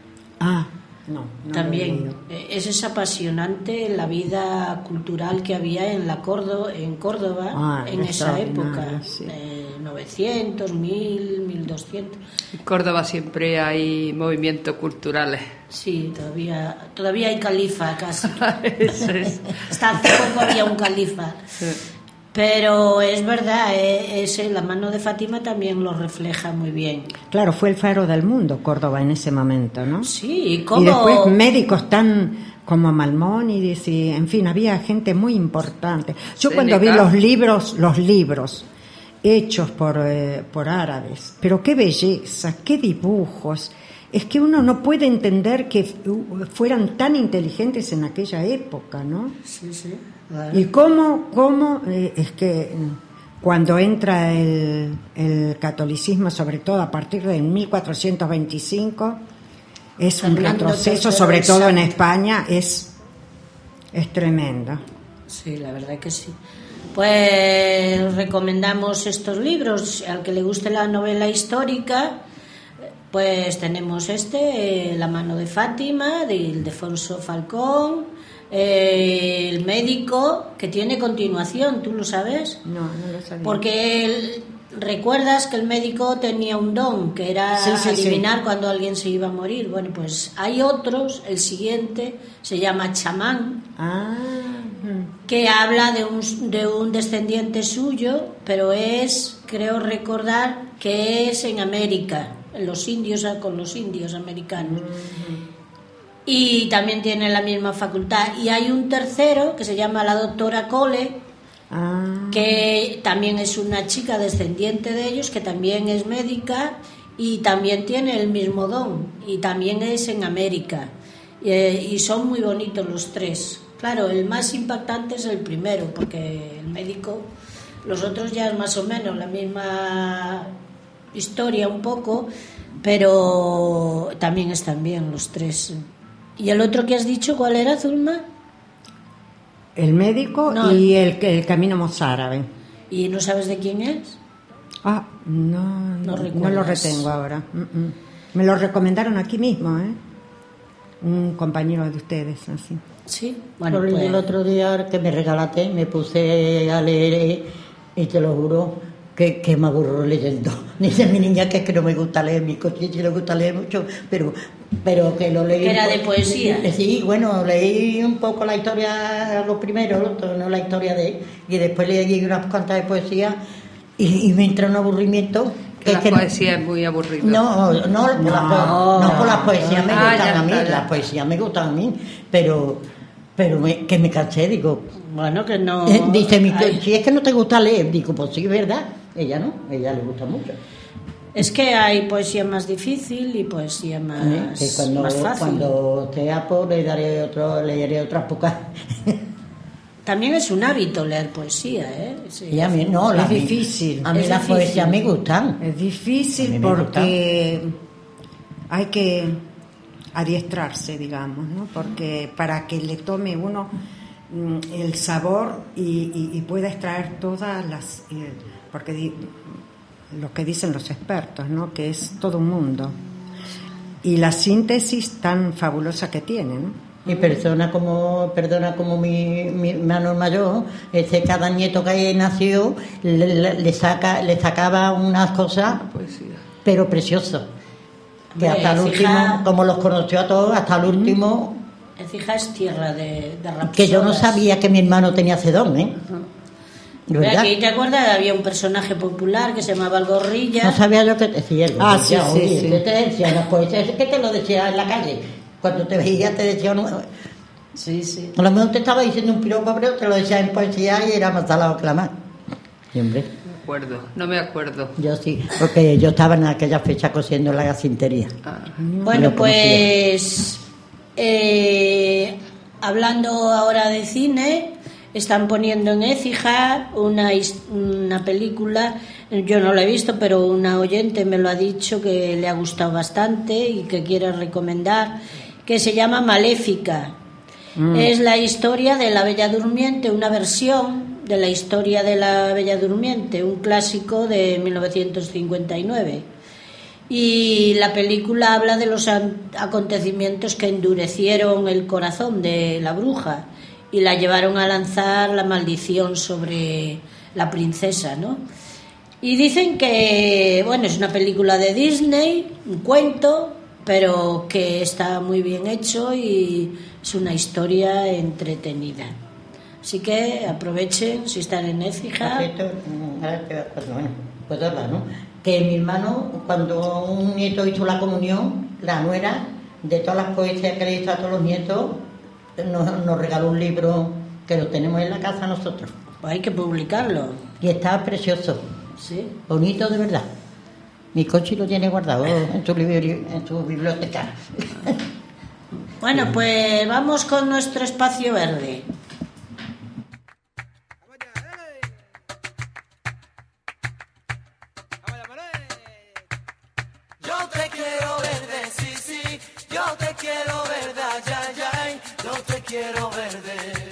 No También lo he es apasionante la vida cultural que había en Córdoba en esa época, sí. 900, 1000, 1200. En Córdoba siempre hay movimientos culturales. Sí, todavía hay califa casi. Eso es. Hasta hace poco había un califa. Sí. Pero es verdad, la mano de Fátima también lo refleja muy bien. Claro, fue el faro del mundo Córdoba en ese momento, ¿no? Sí, Y después médicos tan como Maimónides y, en fin, había gente muy importante. Yo cuando vi los libros hechos por árabes, pero qué belleza, qué dibujos. Es que uno no puede entender que fueran tan inteligentes en aquella época, ¿no? Sí. Y cómo es que cuando entra el catolicismo, sobre todo a partir de 1425, es un retroceso, sobre todo en España, es tremendo. Sí, la verdad que sí. Pues recomendamos estos libros. Al que le guste la novela histórica, pues tenemos La mano de Fátima, de Ildefonso Falcón, El médico, que tiene continuación, ¿tú lo sabes? No lo sabía. Porque recuerdas que el médico tenía un don, que era adivinar cuando alguien se iba a morir. Bueno, pues hay otros, el siguiente se llama Chamán, que habla de un descendiente suyo, pero creo recordar que es en América, con los indios americanos. Y también tiene la misma facultad. Y hay un tercero que se llama la doctora Cole, que también es una chica descendiente de ellos, que también es médica y también tiene el mismo don, y también es en América. Y son muy bonitos los tres. Claro, el más impactante es el primero, porque el médico, los otros ya es más o menos la misma historia un poco, pero también están bien los tres. ¿Y el otro que has dicho cuál era, Zulma? El médico y el camino mozárabe. ¿Y no sabes de quién es? No lo retengo ahora. Me lo recomendaron aquí mismo, un compañero de ustedes, así. Sí, bueno, pues el otro día que me regalaste me puse a leer Y te lo juro que me aburro leyendo. Dice mi niña que es que no me gusta leer, mi coche sí le gusta leer mucho, pero que lo leí. Que era de poesía. Sí, bueno, leí un poco la historia, lo primero, no la historia de él, y después leí unas cuantas de poesía y me entra un aburrimiento. La poesía es muy aburrida. No por las poesías me gustan a mí, las poesías me gustan a mí, pero que me cansé, digo. Bueno, que no. Dice, si es que no te gusta leer, digo, pues sí, es verdad. Ella no, ella le gusta mucho. Es que hay poesía más difícil y poesía más, más fácil. Cuando te apo leeré otras pocas. También es un hábito leer poesía, ¿eh? Sí. Y a mí es difícil. A mí las poesías me gustan. Es difícil porque hay que adiestrarse, digamos, ¿no? Porque para que le tome uno el sabor y pueda extraer todas las... porque lo que dicen los expertos, ¿no? Que es todo un mundo. Y la síntesis tan fabulosa que tiene, ¿no? Y perdona como mi hermano mayor, cada nieto que nació le sacaba unas cosas, pero preciosas. Que hasta el último, como los conoció a todos, hasta el último. Écija es tierra de rapsodas. Que yo no sabía que mi hermano tenía sedón, ¿eh? ¿Verdad? Aquí te acuerdas, había un personaje popular que se llamaba el Gorrilla. No sabía yo que te decía. Sí. Te decía, pues es que te lo decía en la calle. Cuando te veía te decía... Sí. A lo mejor te estaba diciendo un piropo, pero te lo decía en poesía y era más salado que la mar. Sí, hombre. No me acuerdo. Yo sí, porque yo estaba en aquella fecha cosiendo en la gasintería. Bueno, pues hablando ahora de cine, están poniendo en Écija una película, yo no la he visto, pero una oyente me lo ha dicho que le ha gustado bastante y que quiere recomendar, que se llama Maléfica. Es la historia de La Bella Durmiente, una versión de la historia de La Bella Durmiente, un clásico de 1959. Y la película habla de los acontecimientos que endurecieron el corazón de la bruja y la llevaron a lanzar la maldición sobre la princesa, ¿no? Y dicen que, bueno, es una película de Disney, un cuento, pero que está muy bien hecho y es una historia entretenida. Así que aprovechen si están en Écija. Bueno, puedo hablar, ¿no? Que mi hermano, cuando un nieto hizo la comunión, la nuera, de todas las poesías que le hizo a todos los nietos, nos regaló un libro que lo tenemos en la casa nosotros. Pues hay que publicarlo. Y está precioso. Sí. Bonito de verdad. Mi coche lo tiene guardado en su biblioteca. Bueno, pues vamos con nuestro espacio verde. Yo te quiero verde, sí, yo te quiero verde, ay, yo te quiero verde.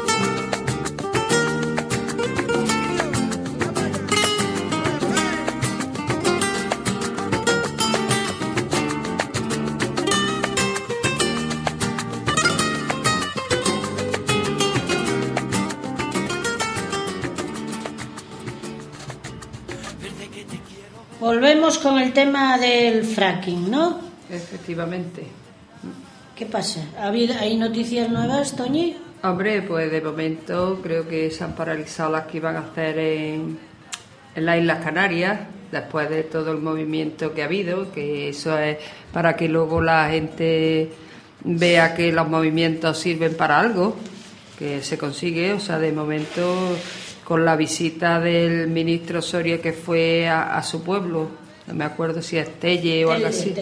Volvemos con el tema del fracking, ¿no? Efectivamente. ¿Qué pasa? ¿Hay noticias nuevas, Toñi? Hombre, pues de momento creo que se han paralizado las que iban a hacer en las Islas Canarias, después de todo el movimiento que ha habido, que eso es para que luego la gente vea que los movimientos sirven para algo, que se consigue, o sea, de momento... con la visita del ministro Soria que fue a su pueblo, no me acuerdo si es Telle o algo así,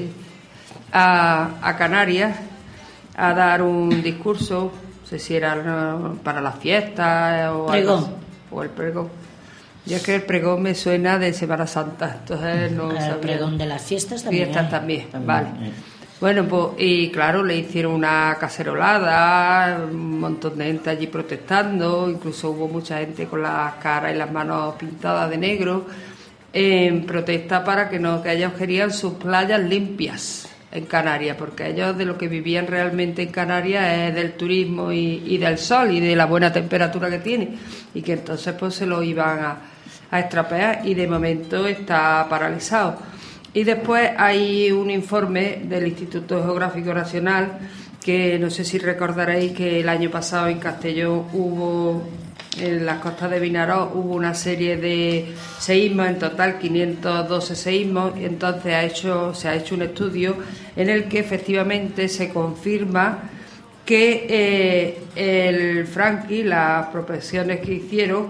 a Canarias, a dar un discurso, no sé si era para las fiestas o pregón. Algo, o el pregón. Yo es que el pregón me suena de Semana Santa, entonces no sabía. El pregón de las fiestas también. Fiestas también, vale. Bueno, pues, y claro, le hicieron una cacerolada, un montón de gente allí protestando, incluso hubo mucha gente con las caras y las manos pintadas de negro, en protesta para que ellos querían sus playas limpias. en Canarias, porque ellos de lo que vivían realmente en Canarias es del turismo y del sol y de la buena temperatura que tiene, y que entonces pues se lo iban a estropear, y de momento está paralizado. Y después hay un informe del Instituto Geográfico Nacional, que no sé si recordaréis que el año pasado en Castellón en las costas de Vinarós hubo una serie de seísmos, en total 512 seísmos. Entonces se ha hecho un estudio en el que efectivamente se confirma que el fracking, las prospecciones que hicieron,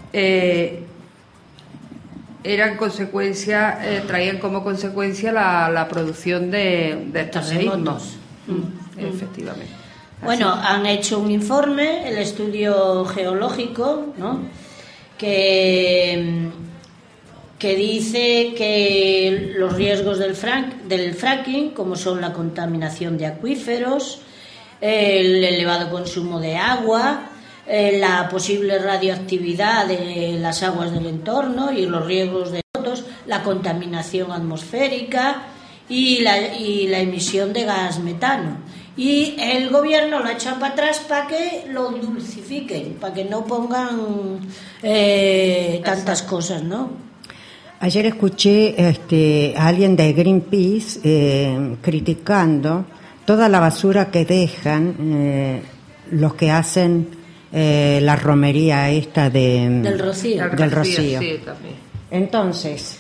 eran consecuencia, traían como consecuencia la producción de estos seísmos. Efectivamente. Bueno, han hecho un informe, el estudio geológico, ¿no?, que dice que los riesgos del fracking, como son la contaminación de acuíferos, el elevado consumo de agua, la posible radioactividad de las aguas del entorno y los riesgos de otros, la contaminación atmosférica y la emisión de gas metano. Y el gobierno lo ha echado para atrás para que lo dulcifiquen, para que no pongan tantas cosas, ¿no? Ayer escuché a alguien de Greenpeace criticando toda la basura que dejan los que hacen la romería esta del Rocío. Sí, también. Entonces,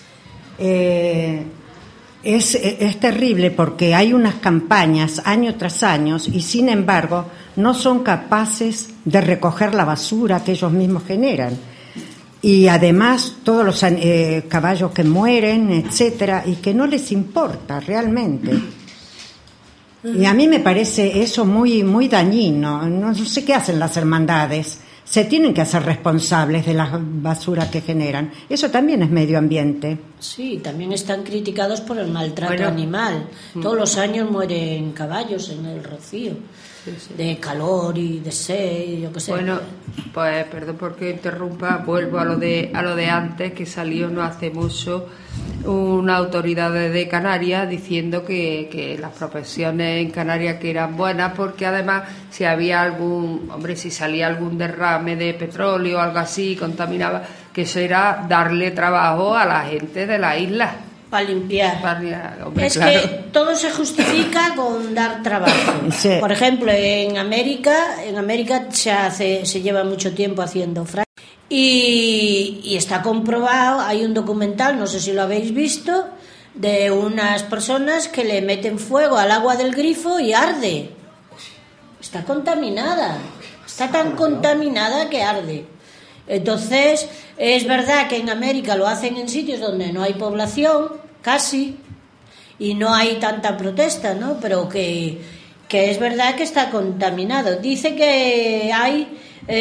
es terrible porque hay unas campañas año tras año y sin embargo no son capaces de recoger la basura que ellos mismos generan. Y además todos los caballos que mueren, etcétera, y que no les importa realmente. Y a mí me parece eso muy, muy dañino. No sé qué hacen las hermandades. Se tienen que hacer responsables de la basura que generan. Eso también es medio ambiente. Sí, también están criticados por el maltrato animal. Todos los años mueren caballos en el Rocío. Sí. De calor y de sed, yo qué sé. Bueno, pues perdón porque interrumpa, vuelvo a lo de antes, que salió no hace mucho una autoridad de Canarias diciendo que las prospecciones en Canarias que eran buenas, porque además si salía algún derrame de petróleo o algo así, contaminaba, que eso era darle trabajo a la gente de la isla. Para limpiar. Es claro, que todo se justifica con dar trabajo. Sí. Por ejemplo, en América se lleva mucho tiempo haciendo fracking y está comprobado. Hay un documental, no sé si lo habéis visto, de unas personas que le meten fuego al agua del grifo y arde. Está contaminada. Está tan contaminada que arde. Entonces, es verdad que en América lo hacen en sitios donde no hay población, casi, y no hay tanta protesta, ¿no? Pero que es verdad que está contaminado. Dice que hay,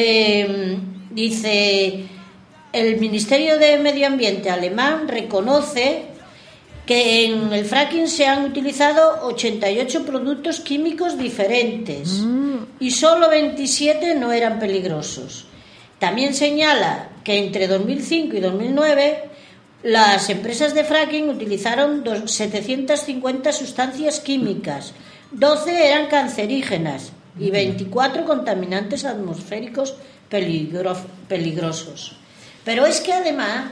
el Ministerio de Medio Ambiente alemán reconoce que en el fracking se han utilizado 88 productos químicos diferentes y solo 27 no eran peligrosos. También señala que entre 2005 y 2009 las empresas de fracking utilizaron 750 sustancias químicas, 12 eran cancerígenas y 24 contaminantes atmosféricos peligrosos. Pero es que además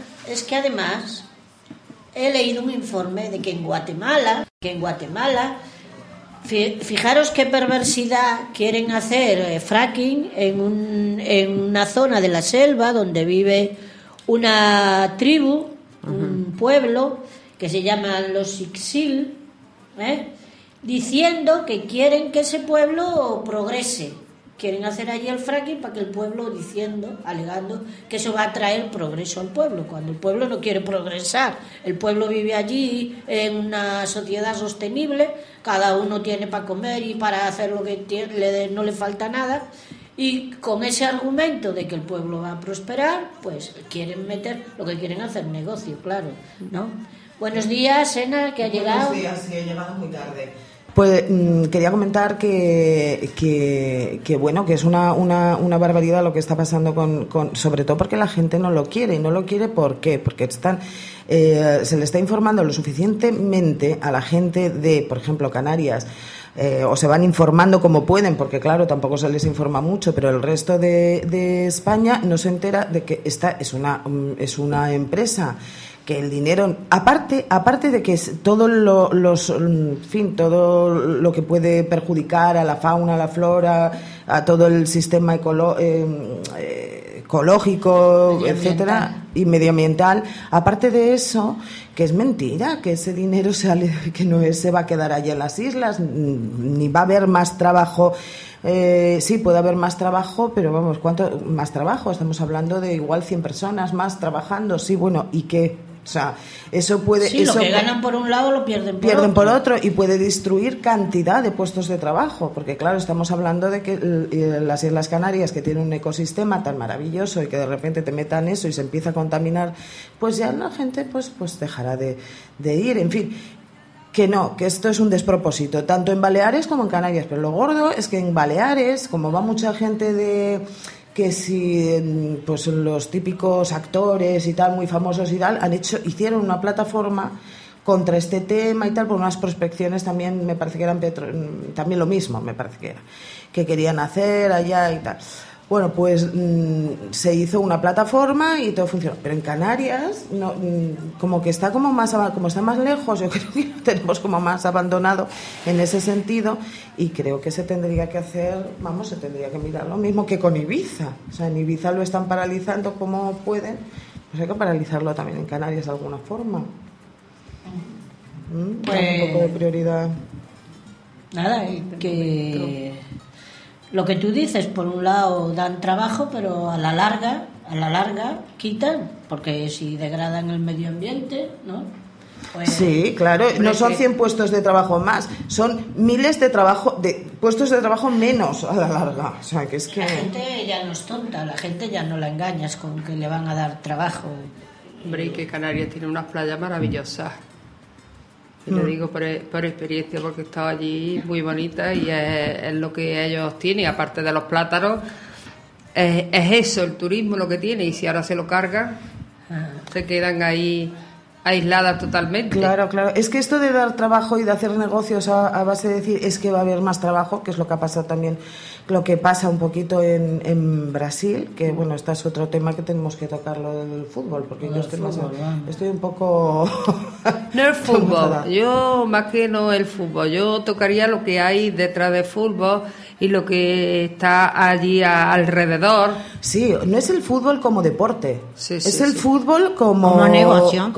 he leído un informe de que en Guatemala, fijaros qué perversidad, quieren hacer fracking en una zona de la selva donde vive una tribu, un pueblo que se llama los Ixil, diciendo que quieren que ese pueblo progrese. Quieren hacer allí el fracking para que el pueblo alegando que eso va a traer progreso al pueblo, cuando el pueblo no quiere progresar. El pueblo vive allí en una sociedad sostenible, cada uno tiene para comer y para hacer lo que tiene, no le falta nada, y con ese argumento de que el pueblo va a prosperar, pues quieren lo que quieren hacer negocio, claro, ¿no? Buenos días, Ena, que ha llegado. Buenos días, sí, he llegado muy tarde. Pues quería comentar que bueno, que es una barbaridad lo que está pasando con sobre todo porque la gente no lo quiere. ¿Y no lo quiere por qué? Porque se le está informando lo suficientemente a la gente de, por ejemplo, Canarias, o se van informando como pueden, porque claro, tampoco se les informa mucho, pero el resto de España no se entera de que esta es una empresa que el dinero, aparte de que todo todo lo que puede perjudicar a la fauna, a la flora, a todo el sistema ecológico, etcétera, y medioambiental, aparte de eso, que es mentira, que ese dinero que no se va a quedar allá en las islas, ni va a haber más trabajo. Sí, puede haber más trabajo, pero vamos, ¿cuánto más trabajo? Estamos hablando de igual 100 personas más trabajando, sí, bueno, ¿y qué? O sea, eso puede... Sí, eso lo que ganan por un lado lo pierden por otro, y puede destruir cantidad de puestos de trabajo, porque claro, estamos hablando de que las Islas Canarias, que tienen un ecosistema tan maravilloso y que de repente te metan eso y se empieza a contaminar, pues ya la gente pues dejará de ir, en fin... Que no, que esto es un despropósito, tanto en Baleares como en Canarias, pero lo gordo es que en Baleares, como va mucha gente que si pues los típicos actores y tal, muy famosos y tal, hicieron una plataforma contra este tema y tal, por unas prospecciones también, me parece que eran también lo mismo, me parece que querían hacer allá y tal. Bueno, pues se hizo una plataforma y todo funcionó. Pero en Canarias, no, como que está como está más lejos, yo creo que lo tenemos como más abandonado en ese sentido, y creo que se tendría que hacer, se tendría que mirar lo mismo que con Ibiza. O sea, en Ibiza lo están paralizando como pueden, pues hay que paralizarlo también en Canarias de alguna forma. Pues, un poco de prioridad. Nada, que... Lo que tú dices, por un lado dan trabajo, pero a la larga quitan, porque si degradan el medio ambiente, ¿no? Pues, sí, claro, no son 100 puestos de trabajo más, son miles de puestos de trabajo menos a la larga. O sea, que es que... La gente ya no es tonta, la gente ya no la engañas con que le van a dar trabajo. Hombre, y que Canarias tiene unas playas maravillosas. Y lo digo por experiencia, porque he estado allí, muy bonita, y es lo que ellos tienen, aparte de los plátanos, es eso, el turismo lo que tiene, y si ahora se lo cargan, se quedan ahí aisladas totalmente. Claro, es que esto de dar trabajo y de hacer negocios a base de decir es que va a haber más trabajo, que es lo que ha pasado también, lo que pasa un poquito en Brasil, que bueno, este es otro tema que tenemos que tocar, lo del fútbol, porque yo estoy un poco... No el fútbol, yo más que no el fútbol, yo tocaría lo que hay detrás del fútbol y lo que está allí alrededor. Sí, no es el fútbol como deporte, es el fútbol como negocio.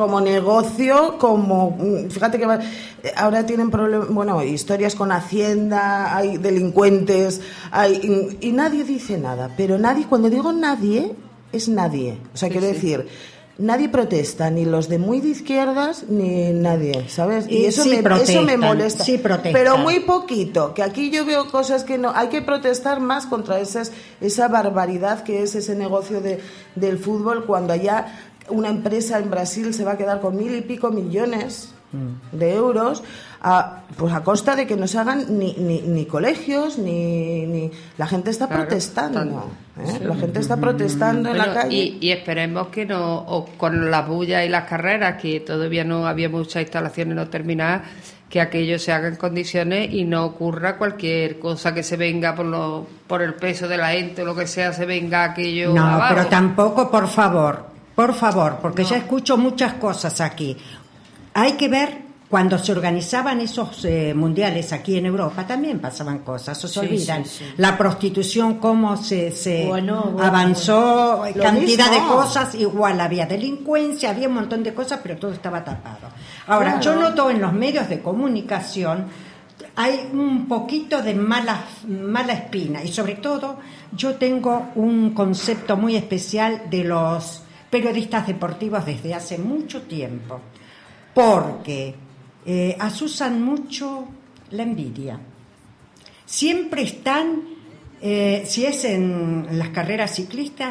Fíjate que ahora tienen problemas, bueno, historias con Hacienda, hay delincuentes, y nadie dice nada, pero nadie, cuando digo nadie, es nadie. O sea, quiero decir, nadie protesta, ni los de muy de izquierdas, ni nadie, ¿sabes? Y eso me molesta. Sí protestan. Pero muy poquito, que aquí yo veo cosas que no... Hay que protestar más contra esa barbaridad que es ese negocio del fútbol, cuando allá una empresa en Brasil se va a quedar con 1.000 y pico millones de euros, pues a costa de que no se hagan ni colegios, ni la gente está protestando, la gente está protestando en la calle. Y esperemos que no, o con las bullas y las carreras, que todavía no había muchas instalaciones no terminadas, que aquello se haga en condiciones y no ocurra cualquier cosa que se venga por el peso de la gente o lo que sea, se venga aquello abajo. Pero tampoco, por favor, porque ya escucho muchas cosas aquí. Hay que ver, cuando se organizaban esos mundiales aquí en Europa, también pasaban cosas, se olvidan. Sí. La prostitución, cómo se avanzó, cantidad de cosas, igual había delincuencia, había un montón de cosas, pero todo estaba tapado. Ahora, yo noto en los medios de comunicación hay un poquito de mala espina, y sobre todo yo tengo un concepto muy especial de los periodistas deportivos desde hace mucho tiempo, porque asusan mucho la envidia. Siempre están, si es en las carreras ciclistas,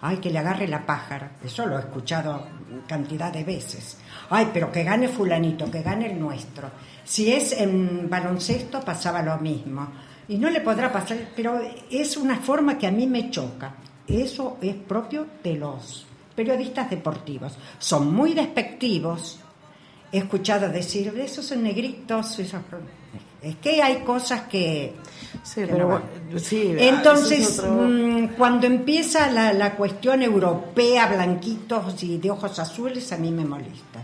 Ay, que le agarre la pájara. Eso lo he escuchado cantidad de veces. Ay, pero que gane fulanito, que gane el nuestro. Si es en baloncesto pasaba lo mismo. Y no le podrá pasar, pero es una forma que a mí me choca. Eso es propio de los periodistas deportivos. Son muy despectivos. He escuchado decir, esos son negritos, esos... Es que hay cosas que... Sí, que pero no bueno, van. sí, Entonces, ese es otro... cuando empieza la cuestión europea, blanquitos y de ojos azules, a mí me molesta.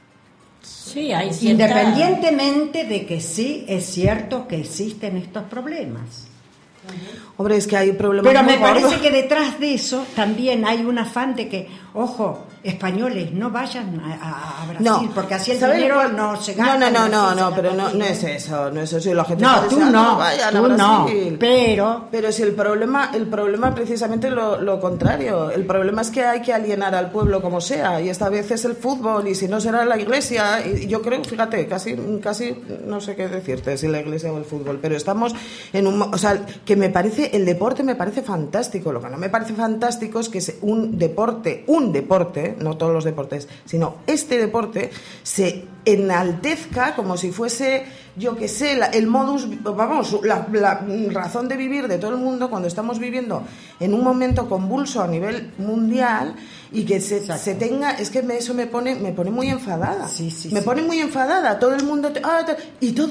Sí, hay cierta... Independientemente de que sí es cierto que existen estos problemas. Hombre, es que hay problemas Pero muy me parece gordos. que detrás de eso también hay un afán de que, ojo, españoles, no vayan a Brasil, No, porque así el ¿sabes dinero cuál? no se gasta. No, pero no es eso, no es eso. Y la gente No, está tú deseando no, que vayan tú a no, Brasil. pero si el problema precisamente lo contrario. El problema es que hay que alienar al pueblo como sea, y esta vez es el fútbol, y si no será la iglesia. Y yo creo, fíjate, casi no sé qué decirte, si la iglesia o el fútbol, pero estamos en o sea, que me parece, el deporte me parece fantástico. Lo que no me parece fantástico es que un deporte, no todos los deportes, sino este deporte se enaltezca como si fuese, yo que sé, el modus, vamos, la razón de vivir de todo el mundo, cuando estamos viviendo en un momento convulso a nivel mundial, y que se tenga, es que eso me pone muy enfadada. Me pone muy enfadada. Todo el mundo y todo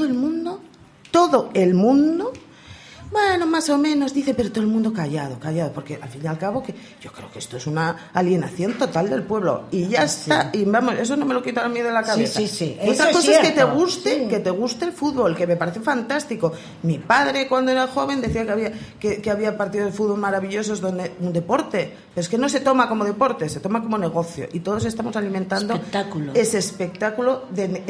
el mundo, bueno, más o menos dice, pero todo el mundo callado, porque al fin y al cabo que yo creo que esto es una alienación total del pueblo, y ya está. Y vamos, eso no me lo quita a mí de la cabeza. Sí. Otra cosa es que te guste, sí, que te guste el fútbol, que me parece fantástico. Mi padre, cuando era joven, decía que había partidos de fútbol maravillosos, donde un deporte, pero es que no se toma como deporte, se toma como negocio, y todos estamos alimentando ese espectáculo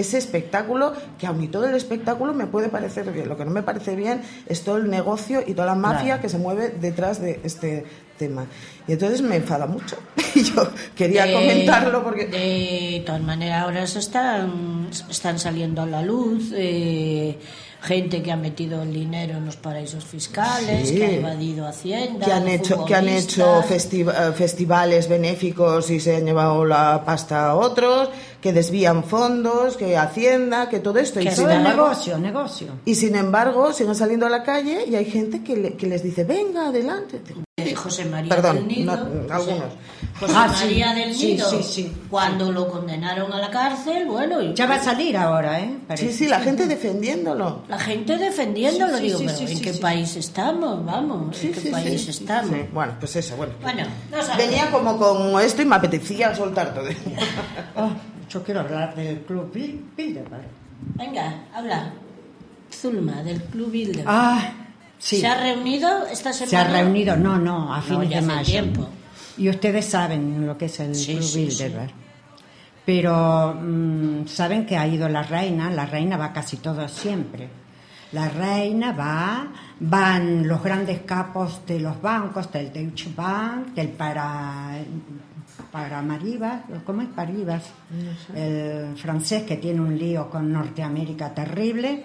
que, aun y todo el espectáculo me puede parecer bien. Lo que no me parece bien es todo el negocio y toda la mafia que se mueve detrás de este tema. Y entonces me enfada mucho. Y yo quería comentarlo porque... De todas maneras, ahora están saliendo a la luz gente que ha metido el dinero en los paraísos fiscales, que ha evadido Hacienda, que han hecho festivales benéficos y se han llevado la pasta a otros, que desvían fondos, que Hacienda, que todo esto. Que y todo es negocio. Y sin embargo, siguen saliendo a la calle y hay gente que les dice, venga, adelante. José María del Nido, algunos. José María del Nido, sí. cuando lo condenaron a la cárcel, bueno... Ya va a salir ahora, parece. Sí, la gente defendiéndolo. La gente defendiéndolo, Sí, ¿en qué país estamos? Vamos, ¿en qué país estamos? Sí. Bueno, pues eso, Bueno, no sabemos. venía como con esto y me apetecía soltar todo. Yo quiero hablar del Club Bilderberg. Venga, habla. Zulma, del Club Bilderberg. Sí. ¿Se ha reunido esta semana? Se ha reunido, no, a fines ya de hace mayo. tiempo. Y ustedes saben lo que es el Club Bilderberg. Sí. Pero saben que ha ido la reina va casi todo siempre. La reina van los grandes capos de los bancos, del Deutsche Bank, del Paribas, ¿cómo es Paribas? No sé. El francés, que tiene un lío con Norteamérica terrible.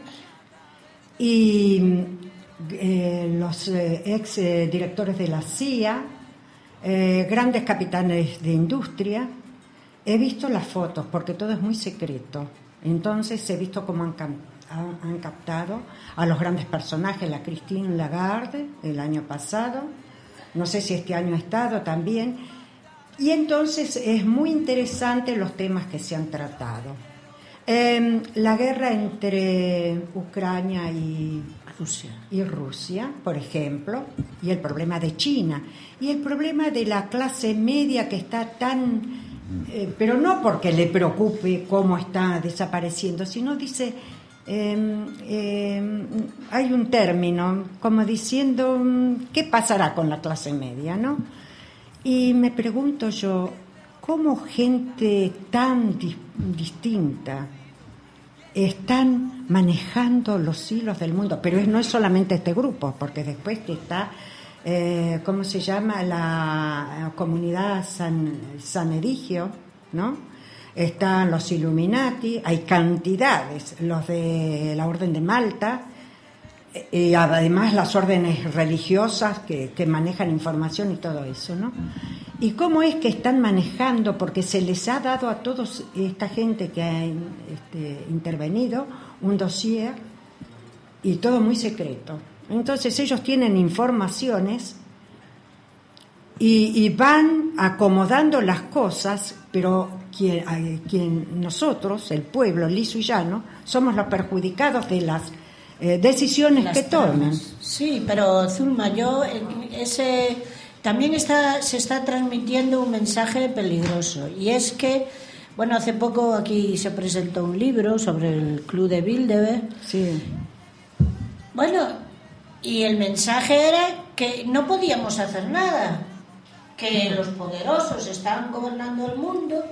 Y los ex directores de la CIA, grandes capitanes de industria. He visto las fotos porque todo es muy secreto. Entonces he visto cómo han captado a los grandes personajes, la Christine Lagarde el año pasado, no sé si este año ha estado también. Y entonces es muy interesante los temas que se han tratado. La guerra entre Ucrania y Rusia, por ejemplo, y el problema de China, y el problema de la clase media que está tan... pero no porque le preocupe cómo está desapareciendo, sino dice... hay un término como diciendo ¿qué pasará con la clase media, no? Y me pregunto yo, ¿cómo gente tan distinta están manejando los hilos del mundo? Pero no es solamente este grupo, porque después que está, ¿cómo se llama? La comunidad San Edigio, ¿no? Están los Illuminati, hay cantidades, los de la Orden de Malta, Y además las órdenes religiosas que manejan información y todo eso, ¿no? ¿Y cómo es que están manejando? Porque se les ha dado a toda esta gente que ha intervenido un dossier y todo muy secreto. Entonces ellos tienen informaciones y van acomodando las cosas, pero quien nosotros, el pueblo liso y llano, somos los perjudicados de las decisiones que toman. Sí, pero Zulma, también se está transmitiendo un mensaje peligroso, y es que, bueno, hace poco aquí se presentó un libro sobre el Club de Bilderberg. Sí. Bueno, y el mensaje era que no podíamos hacer nada, que los poderosos están gobernando el mundo,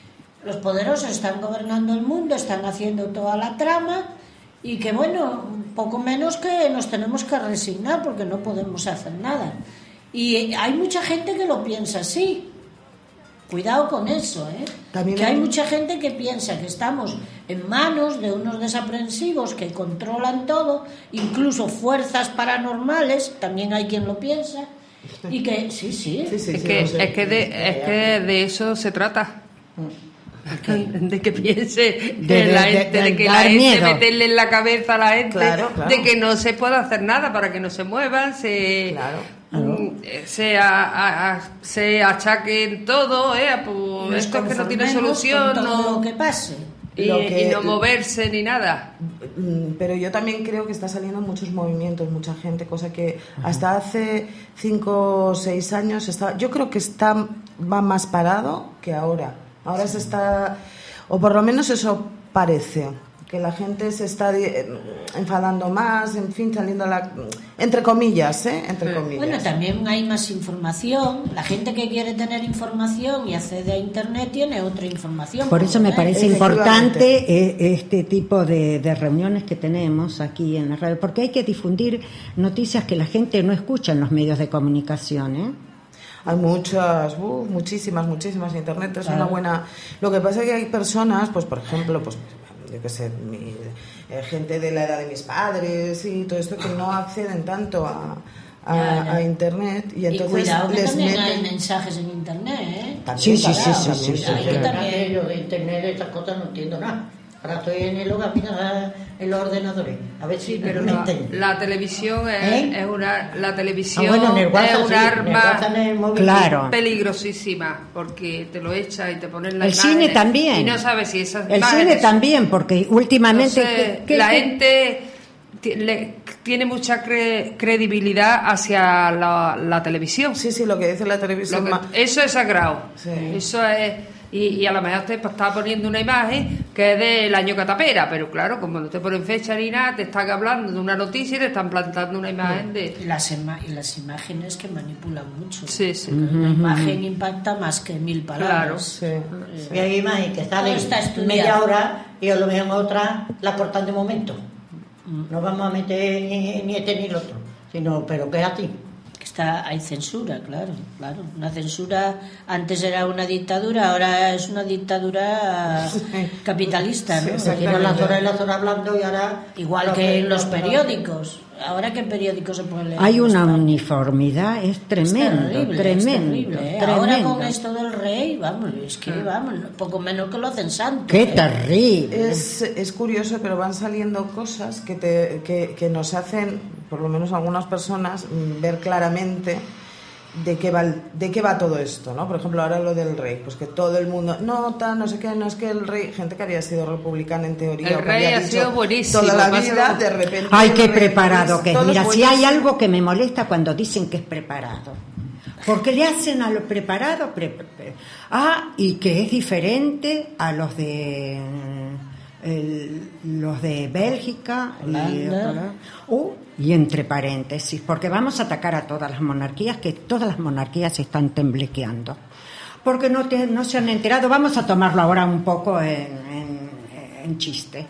están haciendo toda la trama, y que, bueno, poco menos que nos tenemos que resignar porque no podemos hacer nada. Y hay mucha gente que lo piensa así. Cuidado con eso, ¿eh? También que hay mucha gente que piensa que estamos en manos de unos desaprensivos que controlan todo, incluso fuerzas paranormales, también hay quien lo piensa, y que sí. Es que de eso se trata. De que piense la gente, de que la gente meterle en la cabeza a la gente, claro. De que no se pueda hacer nada para que no se muevan, se achaquen todo, pues esto es que no tiene solución, todo lo que pase. Y no moverse ni nada. Pero yo también creo que está saliendo muchos movimientos, mucha gente, cosa que hasta hace 5 o 6 años yo creo que va más parado que ahora. Ahora se está, o por lo menos eso parece, que la gente se está enfadando más, en fin, saliendo entre comillas, entre comillas. Bueno, también hay más información. La gente que quiere tener información y accede a Internet tiene otra información. Por eso me parece importante este tipo de reuniones que tenemos aquí en la radio, porque hay que difundir noticias que la gente no escucha en los medios de comunicación, ¿eh? Hay muchísimas. Internet es una buena. Lo que pasa es que hay personas, pues por ejemplo, pues yo qué sé, gente de la edad de mis padres y todo esto, que no acceden tanto a Internet, y entonces cuidado que les también meten... hay mensajes en Internet, ¿eh? Sí. También. Yo de Internet de estas cosas no entiendo nada. Ahora estoy en el hogar, mira, en los ordenadores, a ver si pero no entiendo. La televisión es una arma peligrosísima, porque te lo echa y te ponen la imagen. El cine también. Y no sabes si esas el cine también, porque últimamente la gente tiene mucha credibilidad hacia la televisión. Sí, lo que dice la televisión. Eso es sagrado. Sí. Eso es. Y a lo mejor te está poniendo una imagen que es del año catapera, pero claro, como no te ponen fecha ni nada, te están hablando de una noticia y te están plantando una imagen de... Y las imágenes que manipulan mucho. Sí. La imagen impacta más que 1000 palabras. Claro, sí. Y hay imágenes que salen media hora y a lo mejor otra la cortan de momento. No vamos a meter ni este ni el otro, pero que es así. Hay censura, claro. Una censura, antes era una dictadura, ahora es una dictadura capitalista, ¿no? Sí, las horas hablando y ahora... Igual que en los periódicos. Ahora, ¿qué periódicos se pueden leer? Hay una uniformidad, es tremendo. Terrible. Ahora con esto del rey, poco menos que lo hacen santo. ¡Qué terrible! Es curioso, pero van saliendo cosas que nos hacen, por lo menos algunas personas, ver claramente de qué va todo esto, ¿no? Por ejemplo, ahora lo del rey, pues que todo el mundo no sé qué, no es que el rey, gente que había sido republicana en teoría, el rey ha sido buenísimo toda la vida, de repente... ¡Ay, qué preparado que es! Mira, si hay algo que me molesta cuando dicen que es preparado, porque le hacen a lo preparado, y que es diferente a los de Bélgica y entre paréntesis, porque vamos a atacar a todas las monarquías, que todas las monarquías se están temblequeando porque no se han enterado. Vamos a tomarlo ahora un poco en chiste,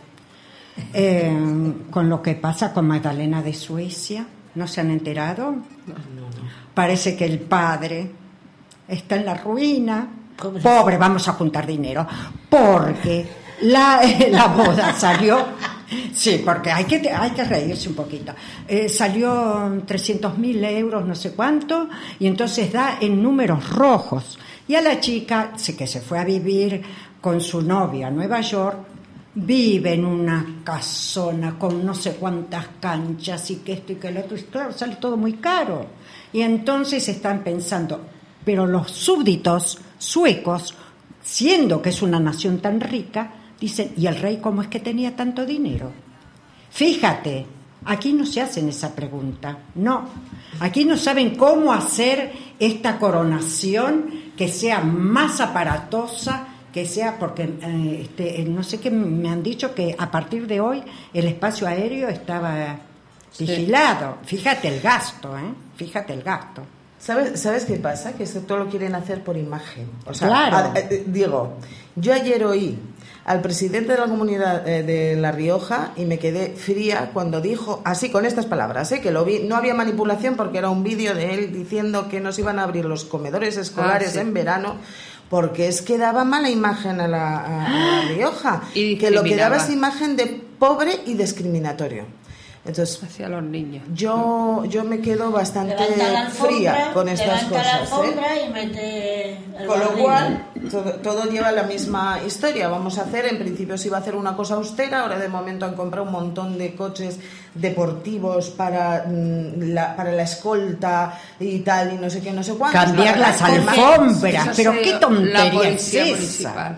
con lo que pasa con Magdalena de Suecia. ¿No se han enterado? No. Parece que el padre está en la ruina. Pobre, vamos a juntar dinero porque la boda salió Sí, porque hay que reírse un poquito. Salió 300.000 euros, no sé cuánto, y entonces da en números rojos. Y a la chica, que se fue a vivir con su novia a Nueva York, vive en una casona con no sé cuántas canchas y que esto y que lo otro. Y claro, sale todo muy caro. Y entonces están pensando, pero los súbditos suecos, siendo que es una nación tan rica, dicen, ¿y el rey cómo es que tenía tanto dinero? Fíjate, aquí no se hacen esa pregunta, no. Aquí no saben cómo hacer esta coronación que sea más aparatosa, que sea, porque no sé qué me han dicho, que a partir de hoy el espacio aéreo estaba vigilado. Fíjate el gasto, fíjate el gasto. ¿Sabes qué pasa? Que esto todo lo quieren hacer por imagen. O sea, claro. Digo, yo ayer oí al presidente de la comunidad de La Rioja y me quedé fría cuando dijo, así con estas palabras, que lo vi, no había manipulación porque era un vídeo de él diciendo que nos iban a abrir los comedores escolares en verano, porque es que daba mala imagen a La Rioja, y que lo que daba es imagen de pobre y discriminatorio. Entonces, hacia los niños. Yo me quedo bastante fría con estas cosas. La alfombra y mete el con lo barril. cual, todo lleva la misma historia. Vamos a hacer, en principio se iba a hacer una cosa austera, ahora de momento han comprado un montón de coches deportivos para la escolta y tal, y no sé qué, no sé cuánto. Cambiar las alfombras, pero qué tontería es esa. Municipal.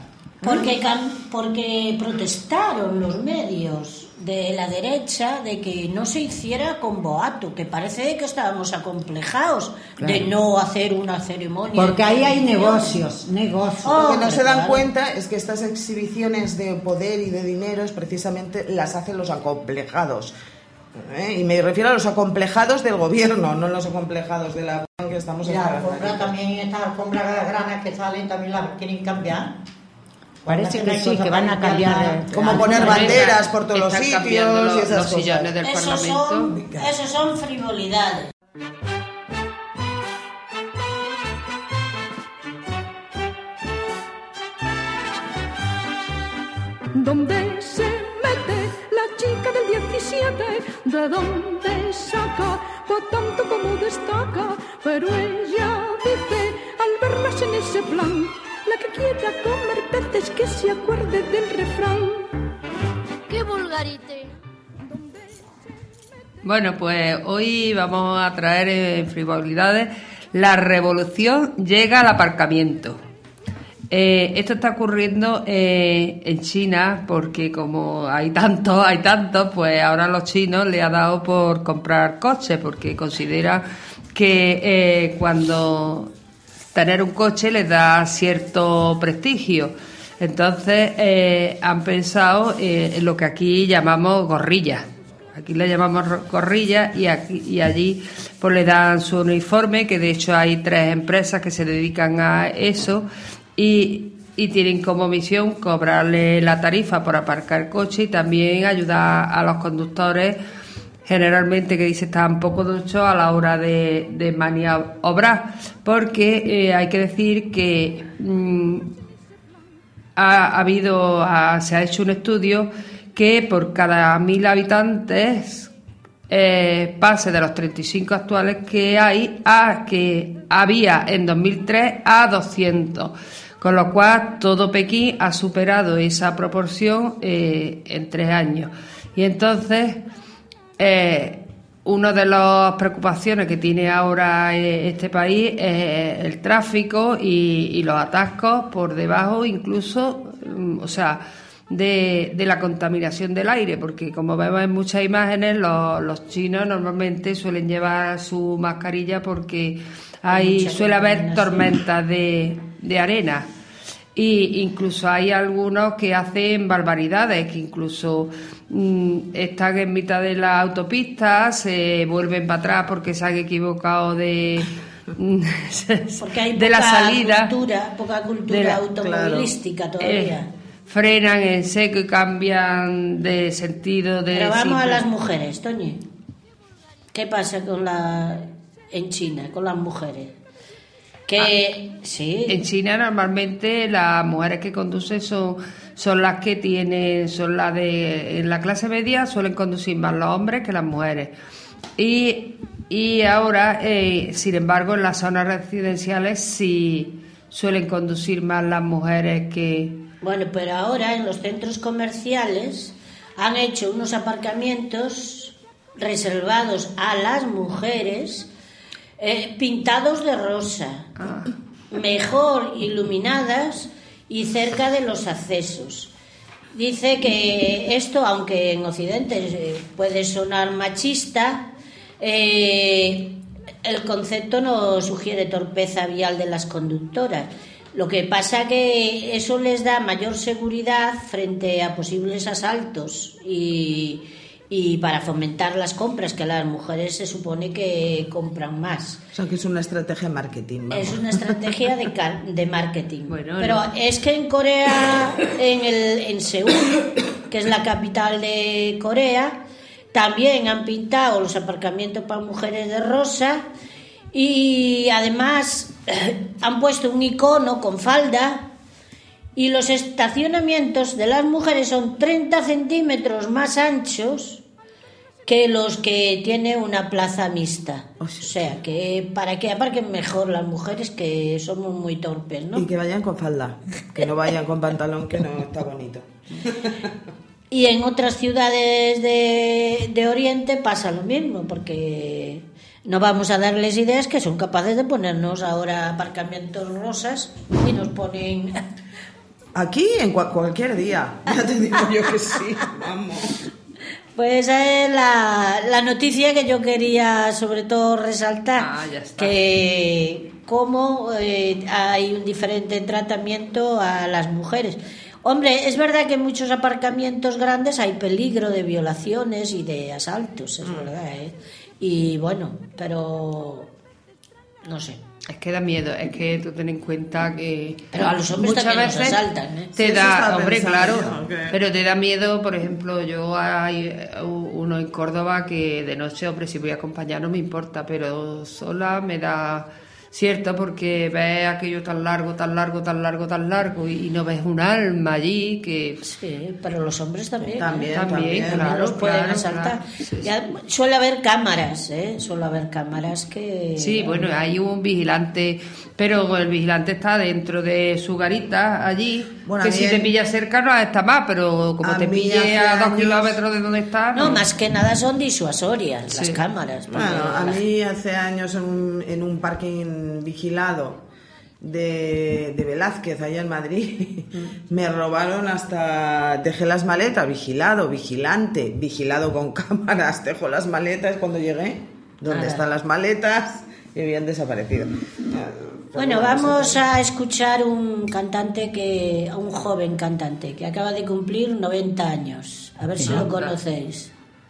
Porque protestaron los medios de la derecha de que no se hiciera con boato, que parece que estábamos acomplejados de no hacer una ceremonia. Porque ahí hay negocios. Lo que no se dan cuenta es que estas exhibiciones de poder y de dineros precisamente las hacen los acomplejados. Y me refiero a los acomplejados del gobierno, no los acomplejados de la que estamos Y la hablando. alfombra también, estas alfombras granas que salen, también las quieren cambiar. Parece que sí, que van a cambiar. Como poner banderas por todos los Están sitios cambiando y esas los cosas. sillones del Parlamento. Esos son frivolidades. ¿Dónde se mete la chica del 17? ¿De dónde saca? Por tanto como destaca. Pero ella dice, al verlas en ese plan, la que quiera comer peces que se acuerde del refrán. ¡Qué vulgarite! Bueno, pues hoy vamos a traer en frivolidades la revolución llega al aparcamiento. Esto está ocurriendo en China porque como hay tantos, pues ahora a los chinos les ha dado por comprar coches porque consideran que cuando tener un coche les da cierto prestigio. Entonces han pensado en lo que aquí llamamos gorrillas. Aquí le llamamos gorrillas y allí pues le dan su uniforme, que de hecho hay 3 empresas que se dedican a eso y tienen como misión cobrarle la tarifa por aparcar el coche y también ayudar a los conductores generalmente que dice están poco duchos a la hora de maniobrar, porque hay que decir que se ha hecho un estudio que por cada 1.000 habitantes pase de los 35 actuales que hay a que había en 2003 a 200, con lo cual todo Pekín ha superado esa proporción en 3 años. Y entonces una de las preocupaciones que tiene ahora este país es el tráfico y los atascos por debajo incluso, o sea, de la contaminación del aire, porque como vemos en muchas imágenes los chinos normalmente suelen llevar su mascarilla porque suele haber tormentas de arena. Y incluso hay algunos que hacen barbaridades, que incluso están en mitad de la autopista, se vuelven para atrás porque se han equivocado de la salida. Poca cultura automovilística todavía. Frenan en seco y cambian de sentido. Pero vamos a las mujeres, Toñi. ¿Qué pasa en China con las mujeres? Sí. En China normalmente las mujeres que conducen son las que son las de en la clase media, suelen conducir más los hombres que las mujeres. Y ahora, sin embargo, en las zonas residenciales sí suelen conducir más las mujeres que... Bueno, pero ahora en los centros comerciales han hecho unos aparcamientos reservados a las mujeres, pintados de rosa, mejor iluminadas y cerca de los accesos. Dice que esto, aunque en Occidente puede sonar machista, el concepto no sugiere torpeza vial de las conductoras. Lo que pasa que eso les da mayor seguridad frente a posibles asaltos y para fomentar las compras, que las mujeres se supone que compran más. O sea, que es una estrategia de marketing. Vamos. Es una estrategia de marketing. Bueno, pero no. Es que en Corea, en Seúl, que es la capital de Corea, también han pintado los aparcamientos para mujeres de rosa y además han puesto un icono con falda, y los estacionamientos de las mujeres son 30 centímetros más anchos que los que tiene una plaza mixta. O sea, que para que aparquen mejor las mujeres, que somos muy torpes, ¿no? Y que vayan con falda, que no vayan con pantalón, que no está bonito. Y en otras ciudades de Oriente pasa lo mismo, porque no vamos a darles ideas, que son capaces de ponernos ahora aparcamientos rosas y nos ponen... Aquí en cualquier día, ya te digo yo que sí, vamos. Pues es la noticia que yo quería sobre todo resaltar, Ya está. que cómo hay un diferente tratamiento a las mujeres. Hombre, es verdad que en muchos aparcamientos grandes hay peligro de violaciones y de asaltos, es verdad, ¿eh? Y bueno, pero no sé. Es que da miedo, es que tú ten en cuenta que... Pero a los hombres muchas también nos veces asaltan, ¿eh? te Sí, eso da, estaba hombre, pensando claro, yo, que- pero te da miedo, por ejemplo, yo hay uno en Córdoba que de noche, hombre, si voy a acompañar no me importa, pero sola me da cierto, porque ves aquello tan largo, tan largo, tan largo, tan largo y no ves un alma allí que... Sí, pero los hombres también. También, También claro, los pueden claro, asaltar. claro. Sí, Ya, suele haber cámaras, ¿eh? Suele haber cámaras que... Sí, bueno, hay un vigilante, pero el vigilante está dentro de su garita allí, Bueno, que a mí si te en- pilla cerca no está más, pero como A te mí pille hace a 2 años- kilómetros de donde está... No, más que nada son disuasorias las Sí. cámaras. porque Bueno, a la- mí hace años en un parking vigilado de Velázquez, allá en Madrid, me robaron hasta... Dejé las maletas, vigilado con cámaras, dejó las maletas cuando llegué, ¿dónde están las maletas? Y habían desaparecido. Bueno, vamos a escuchar un joven cantante que acaba de cumplir 90 años. A ver si lo conocéis.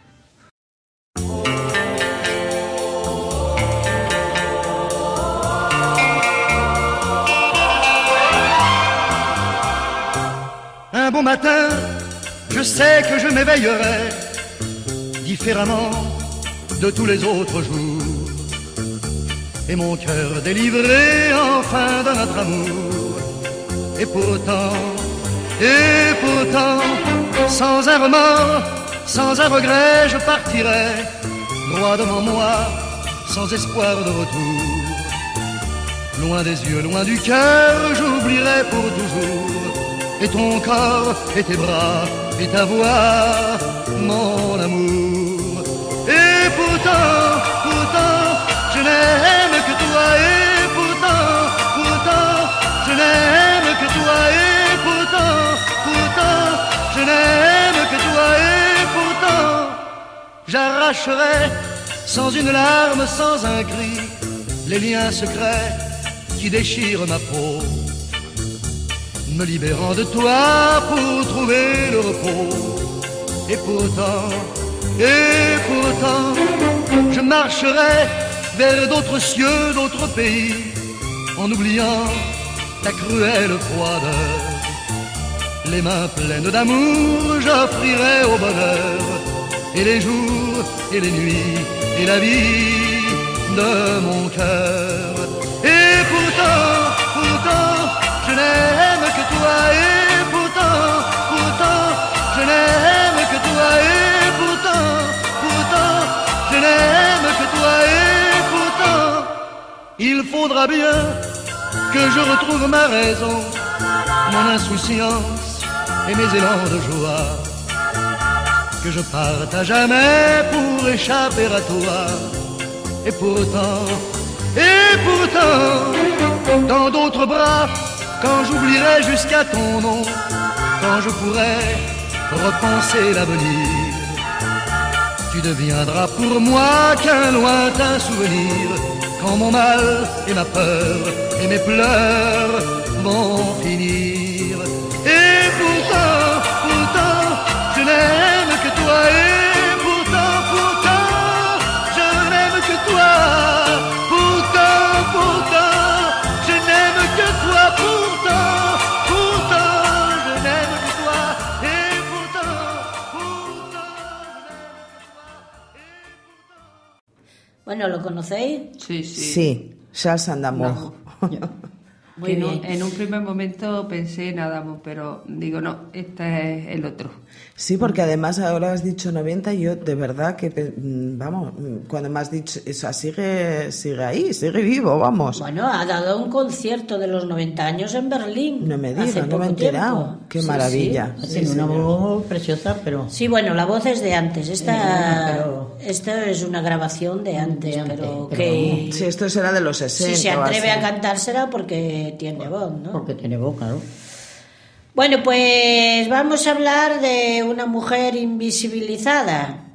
Un bon matin, je sais que je m'éveillerai différemment de tous les autres jours. Et mon cœur délivré enfin de notre amour. Et pourtant, sans un remords, sans un regret, je partirai droit devant moi, sans espoir de retour. Loin des yeux, loin du cœur, j'oublierai pour toujours. Et ton corps, et tes bras, et ta voix, mon amour. Et pourtant, je n'aime que toi. Et pourtant, je n'aime que toi. Et pourtant, je n'aime que toi. Et pourtant, j'arracherai sans une larme, sans un cri, les liens secrets qui déchirent ma peau, me libérant de toi pour trouver le repos. Et pourtant, je marcherai vers d'autres cieux, d'autres pays, en oubliant ta cruelle froideur. Les mains pleines d'amour, j'offrirai au bonheur, et les jours, et les nuits, et la vie, de mon cœur. Et pourtant, je n'aime que toi. Et pourtant, je n'aime que toi. Et pourtant, je n'aime que toi. Et pourtant, il faudra bien que je retrouve ma raison, mon insouciance et mes élans de joie, que je parte à jamais pour échapper à toi. Et pourtant, dans d'autres bras, quand j'oublierai jusqu'à ton nom, quand je pourrai repenser l'avenir, tu deviendras pour moi qu'un lointain souvenir, quand mon mal et ma peur et mes pleurs vont finir. Et pourtant, je n'aime que toi. Et pourtant, je n'aime que toi. Pourtant, je n'aime que toi. Pourtant, je n'aime que toi. Et pourtant, Bueno, ¿lo conocéis? Sí, sí. Sí, Salsa d'amour. Muy bien. En un primer momento pensé en Adamo, pero digo, no, este es el otro. Sí, porque además ahora has dicho 90 y yo de verdad que, vamos, cuando me has dicho, o sea, sigue ahí, sigue vivo, vamos. Bueno, ha dado un concierto de los 90 años en Berlín. No me hace digas, no me he poco enterado. tiempo. Qué Sí, maravilla. sí. Tiene una voz preciosa, pero... Sí, bueno, la voz es de antes. pero- Esta es una grabación de antes, pero pero que vamos. Sí, esto será de los 60. si se o atreve así. a cantar será porque tiene voz, ¿no? Porque tiene voz, claro. Bueno, pues vamos a hablar de una mujer invisibilizada.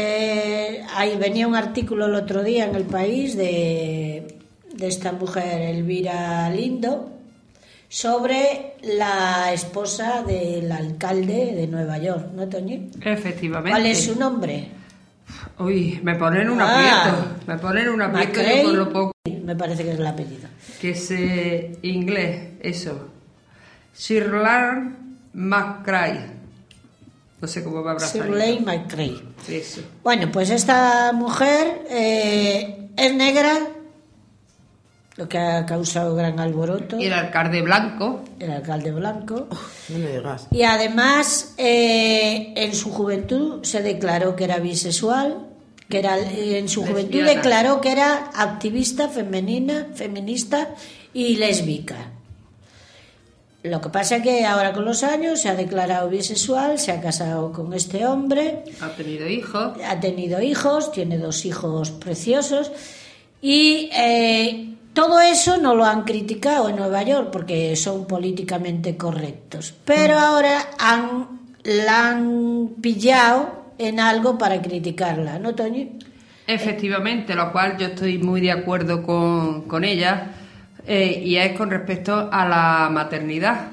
Ahí venía un artículo el otro día en El País de esta mujer, Elvira Lindo, sobre la esposa del alcalde de Nueva York, ¿no, Toñi? Efectivamente. ¿Cuál es su nombre? Uy, me ponen un aprieto. Me ponen un aprieto yo por lo poco. Me parece que es el apellido. Que es inglés, eso. Shirley McCray. No sé cómo va a abrazar. Shirley McCray. Eso. Bueno, pues esta mujer es negra, lo que ha causado gran alboroto. Y el alcalde blanco. El alcalde blanco. No me digas. Y además, en su juventud se declaró que era bisexual, que era en su juventud Lesbiana. declaró que era activista feminista y lésbica. Lo que pasa es que ahora con los años se ha declarado bisexual, se ha casado con este hombre, Ha tenido hijos. ha tenido hijos, tiene 2 hijos preciosos y todo eso no lo han criticado en Nueva York porque son políticamente correctos, pero ahora la han pillado en algo para criticarla, ¿no, Toñi? Efectivamente, lo cual yo estoy muy de acuerdo con ella, y es con respecto a la maternidad.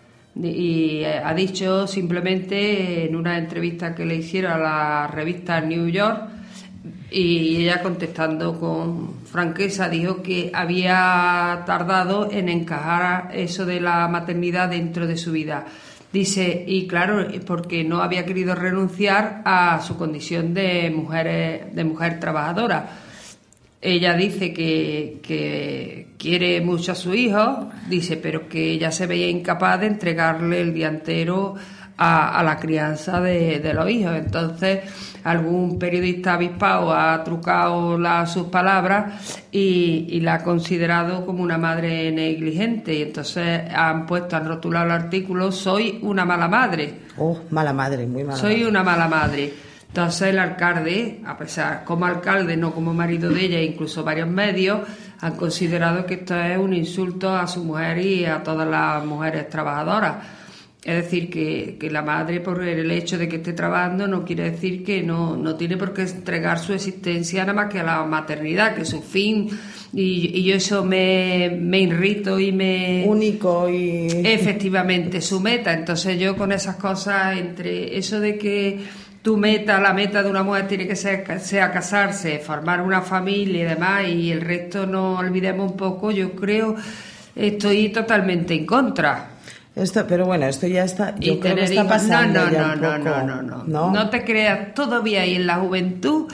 Y ha dicho simplemente en una entrevista que le hicieron a la revista New York, y ella contestando con franqueza dijo que había tardado en encajar eso de la maternidad dentro de su vida. Dice, y claro, porque no había querido renunciar a su condición de mujer trabajadora. Ella dice que quiere mucho a su hijo, dice, pero que ella se veía incapaz de entregarle el día entero a la crianza de los hijos. Entonces, algún periodista avispado ha trucado sus palabras y la ha considerado como una madre negligente. Y entonces han rotulado el artículo, soy una mala madre. Oh, mala madre, muy mala Soy madre. una mala madre. Entonces el alcalde, a pesar como alcalde, no como marido de ella, incluso varios medios, han considerado que esto es un insulto a su mujer y a todas las mujeres trabajadoras. Es decir, que la madre, por el hecho de que esté trabajando, no quiere decir que no tiene por qué entregar su existencia nada más que a la maternidad, que es su fin. Y yo eso me irrito y me... Único y... Efectivamente, su meta. Entonces yo con esas cosas, entre eso de que la meta de una mujer tiene que sea casarse, formar una familia y demás, y el resto no olvidemos un poco, yo creo, estoy totalmente en contra. Pero bueno, esto ya está. Yo Y creo que tener está hijos, pasando no, ya un poco. no te creas, todavía hay en la juventud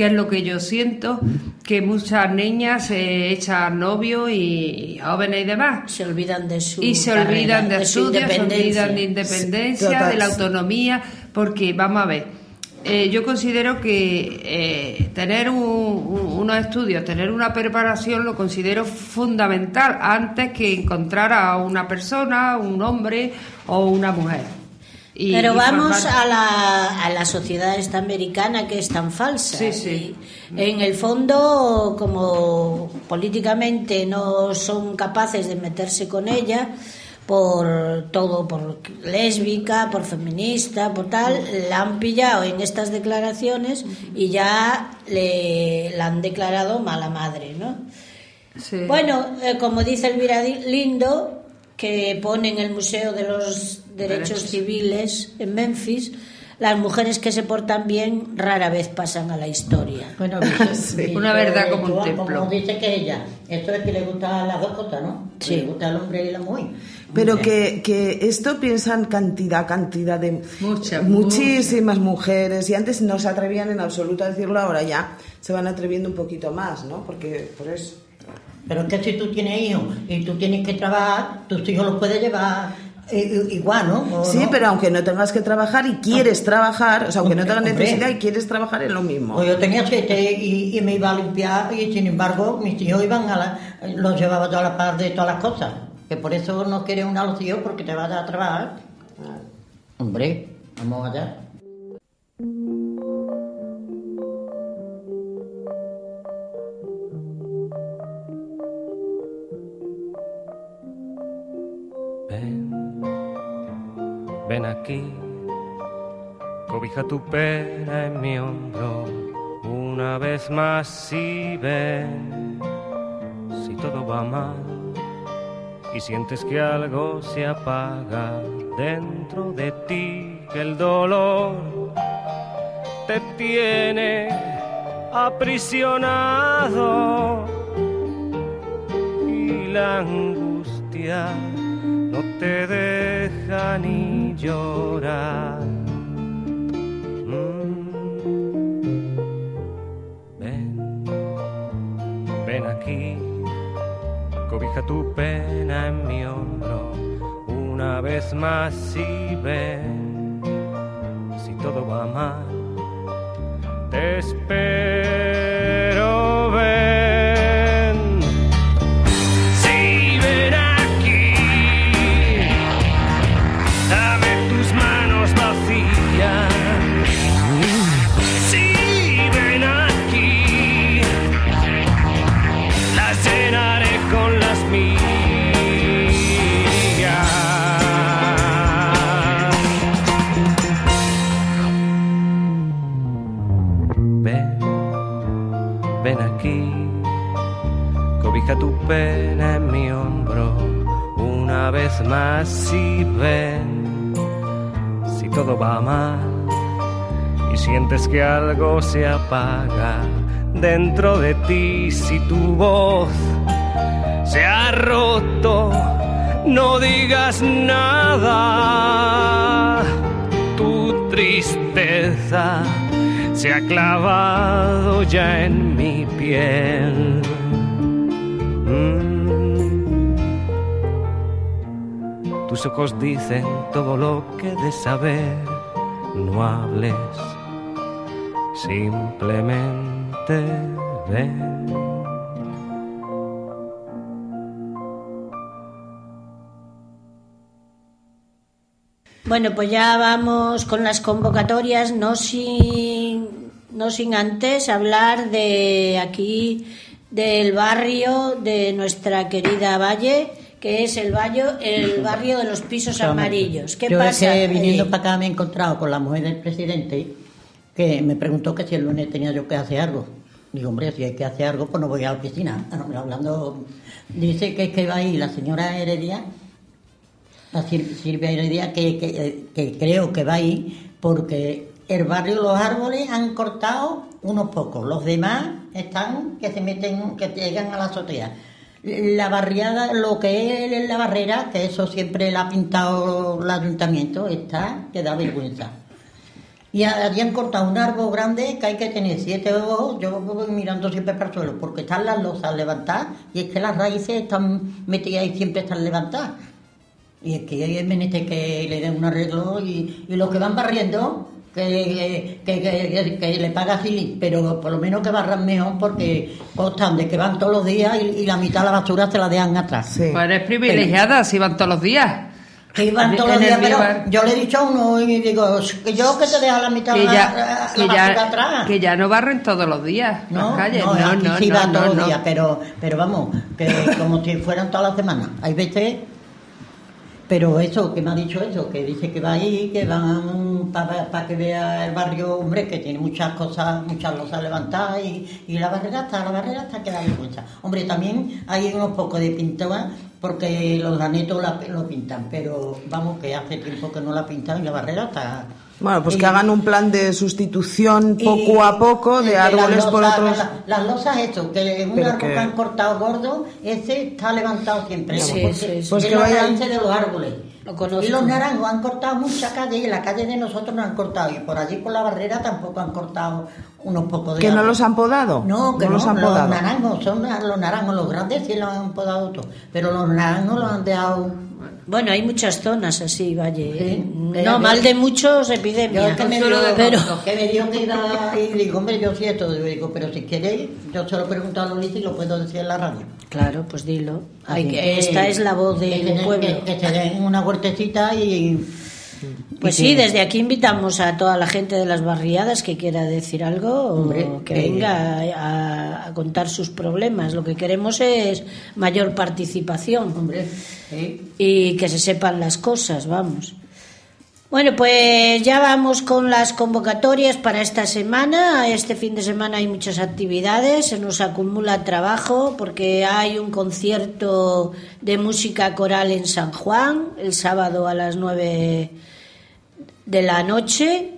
que es lo que yo siento, que muchas niñas se echan novio y jóvenes y demás. Se olvidan de su y se carrera, olvidan de su estudios, se olvidan de independencia, Sí, de la autonomía, porque vamos a ver, yo considero que tener unos estudios, tener una preparación lo considero fundamental antes que encontrar a una persona, un hombre o una mujer. Pero vamos a la sociedad esta americana que es tan falsa. Sí, sí. Y en el fondo, como políticamente no son capaces de meterse con ella, por todo, por lésbica, por feminista, por tal, la han pillado en estas declaraciones y ya la han declarado mala madre, ¿no? Sí. Bueno, como dice Elvira Lindo, que pone en el Museo de los Derechos Civiles en Memphis, las mujeres que se portan bien rara vez pasan a la historia. Bueno, sí. Una verdad como un templo. Como dice que ella, esto es que le gustan las dos cosas, ¿no? Sí. Le gusta el hombre y la mujer. Pero que esto piensan cantidad de muchísimas mujeres, y antes no se atrevían en absoluto a decirlo, ahora ya se van atreviendo un poquito más, ¿no? Porque por eso. Pero es que si tú tienes hijos y tú tienes que trabajar, tus hijos los puedes llevar igual, ¿no? Sí, ¿no? pero aunque no tengas que trabajar y quieres trabajar, o sea, aunque no tengas necesidad y quieres trabajar, es lo mismo. Pues yo tenía 7 y me iba a limpiar, y sin embargo mis hijos iban los llevaba yo a la par de todas las cosas. Que por eso no quiere uno a los hijos, porque te vas a trabajar. Hombre, vamos allá. Ven aquí, cobija tu pena en mi hombro una vez más y ven. Si todo va mal y sientes que algo se apaga dentro de ti, que el dolor te tiene aprisionado y la angustia no te deja ni llorar. Ven aquí, cobija tu pena en mi hombro una vez más y ven. Si todo va mal, te espero, ven. Sí, ven aquí, dame tus manos vacías. Sí, ven aquí, las llenaré con las mías. Ven aquí, cobija tu pena en mi hombro una vez más y ven. Si todo va mal y sientes que algo se apaga dentro de ti, si tu voz se ha roto, no digas nada. Tu tristeza se ha clavado ya en mi piel. Tus ojos dicen todo lo que de saber. No hables, simplemente ven. Bueno, pues ya vamos con las convocatorias, no sin antes hablar de aquí, del barrio de nuestra querida Valle, que es el barrio de los pisos amarillos. ¿Qué pasa? Es que viniendo para acá me he encontrado con la mujer del presidente, que me preguntó que si el lunes tenía yo que hacer algo. Digo, hombre, si hay que hacer algo, pues no voy a la oficina. Hablando, dice que es que va a ir la señora Heredia, la Silvia Heredia, que creo que va a ir, porque el barrio Los Árboles han cortado unos pocos, los demás están que se meten, que llegan a la azotea. La barriada, lo que es la barrera, que eso siempre la ha pintado el ayuntamiento, está que da vergüenza. Y allí han cortado un árbol grande que hay que tener 7 ojos. Yo voy mirando siempre para el suelo porque están las losas levantadas y es que las raíces están metidas y siempre están levantadas. Y es que es menester que le den un arreglo y los que van barriendo que le paga Gili, pero por lo menos que barran mejor porque constan de que van todos los días y la mitad de la basura se la dejan atrás. Sí. Pues eres privilegiada si van todos los días. Que iban todos los días, pero yo le he dicho a uno y digo, que yo que te deja la mitad de la basura atrás. Que ya no barren todos los días las calles. No, sí van todos los días, pero vamos, que como si fueran todas las semanas. Hay veces, pero eso, que me ha dicho eso, que dice que va ahí, que van para que vea el barrio, hombre, que tiene muchas cosas, muchas losas levantadas y la barrera está que da vergüenza. Hombre, también hay unos pocos de pintura porque los granetos lo pintan, pero vamos, que hace tiempo que no la pintan y la barrera está... Bueno, pues que hagan un plan de sustitución poco a poco de árboles por otros... Las losas, eso, que un árbol que han cortado gordo, ese está levantado siempre. Sí, pues es que la vayan... raíz de los árboles. Lo conozco. Y los naranjos han cortado mucha calle y en la calle de nosotros no han cortado. Y por allí por la barrera tampoco han cortado unos pocos de ¿Que árboles. no los han podado? No, que no, los han podado. Los naranjos, son los naranjos, los grandes sí los han podado todos. Pero los naranjos los han dejado... Bueno, hay muchas zonas así, Valle. Sí, no, mal de muchos, epidemia. Yo que me dio que iba y digo, hombre, yo sí esto, digo, pero si queréis, yo se lo pregunto a Lolita y lo puedo decir en la radio. Claro, pues dilo. Esta es la voz del pueblo. Que se den una huertecita y... Pues sí, desde aquí invitamos a toda la gente de las barriadas que quiera decir algo, hombre, o que venga a contar sus problemas. Lo que queremos es mayor participación, hombre, y que se sepan las cosas, vamos. Bueno, pues ya vamos con las convocatorias para esta semana. Este fin de semana hay muchas actividades, se nos acumula trabajo porque hay un concierto de música coral en San Juan el sábado a las 9 de la noche.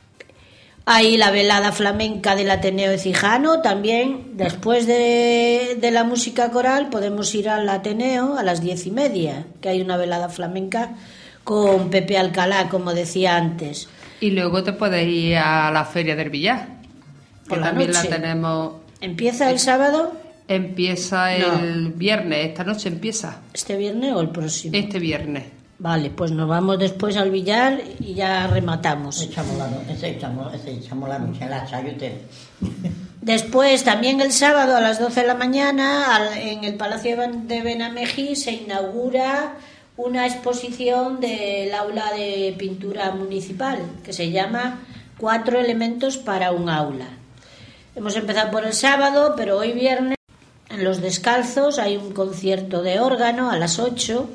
Hay la velada flamenca del Ateneo Écijano. También después de la música coral podemos ir al Ateneo a las 10:30, que hay una velada flamenca con Pepe Alcalá, como decía antes. Y luego te puedes ir a la Feria del Villar, que Por la también noche. la tenemos. ¿Empieza el sábado? Empieza el viernes, esta noche empieza. ¿Este viernes o el próximo? Este viernes. Vale, pues nos vamos después al billar y ya rematamos. Echamos la noche en la Chayute. Después, también el sábado a las 12 de la mañana, en el Palacio de Benamejí se inaugura una exposición del aula de pintura municipal que se llama 4 elementos para un aula. Hemos empezado por el sábado, pero hoy viernes en Los Descalzos hay un concierto de órgano a las 8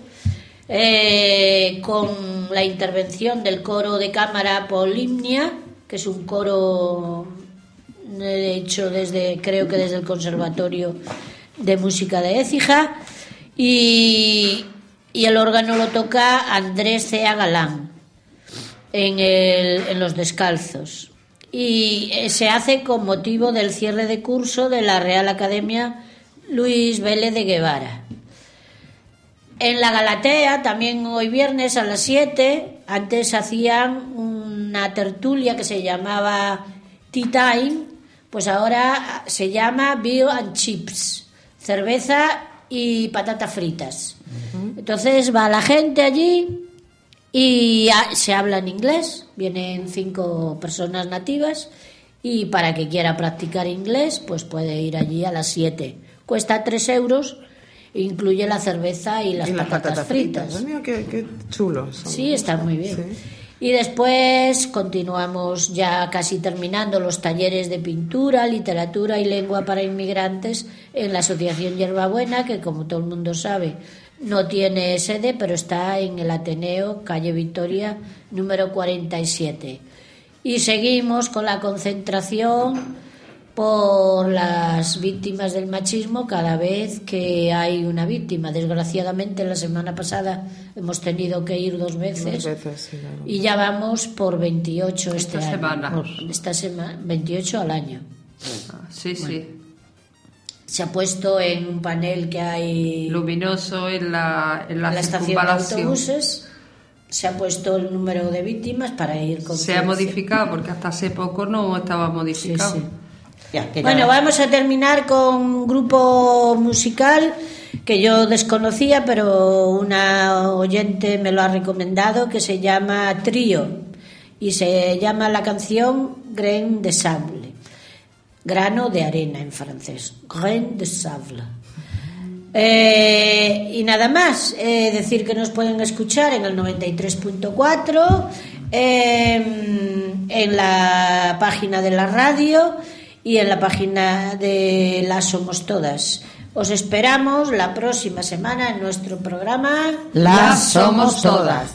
con la intervención del coro de cámara Polimnia, que es un coro hecho creo que desde el Conservatorio de Música de Écija, y el órgano lo toca Andrés Cea Galán en Los Descalzos, y se hace con motivo del cierre de curso de la Real Academia Luis Vélez de Guevara. En la Galatea, también hoy viernes a las 7, antes hacían una tertulia que se llamaba Tea Time, pues ahora se llama Beer and Chips, cerveza y patatas fritas. Entonces va la gente allí y se habla en inglés, vienen 5 personas nativas y para que quiera practicar inglés pues puede ir allí a las 7. Cuesta 3 euros, incluye la cerveza y las patatas fritas. Mira, qué chulos. Sí, está muy bien. Sí. Y después continuamos ya casi terminando los talleres de pintura, literatura y lengua para inmigrantes en la Asociación Hierbabuena, que como todo el mundo sabe no tiene sede, pero está en el Ateneo, calle Victoria, número 47. Y seguimos con la concentración por las víctimas del machismo cada vez que hay una víctima. Desgraciadamente la semana pasada hemos tenido que ir 2 veces, sí, claro. Y ya vamos por 28 Esta año. semana. Esta semana 28 al año. Sí, Bueno. sí. Se ha puesto en un panel que hay Luminoso en la estación de circunvalación. autobuses. se ha puesto el número de víctimas para ir con... Se ha modificado, porque hasta hace poco no estaba modificado. Sí, sí. Bueno, vamos a terminar con un grupo musical que yo desconocía, pero una oyente me lo ha recomendado, que se llama Trío, y se llama la canción Grain de Sable, grano de arena en francés, Grain de Sable. Y nada más, decir que nos pueden escuchar en el 93.4, en la página de la radio y en la página de Las Somos Todas. Os esperamos la próxima semana en nuestro programa Las Somos Todas.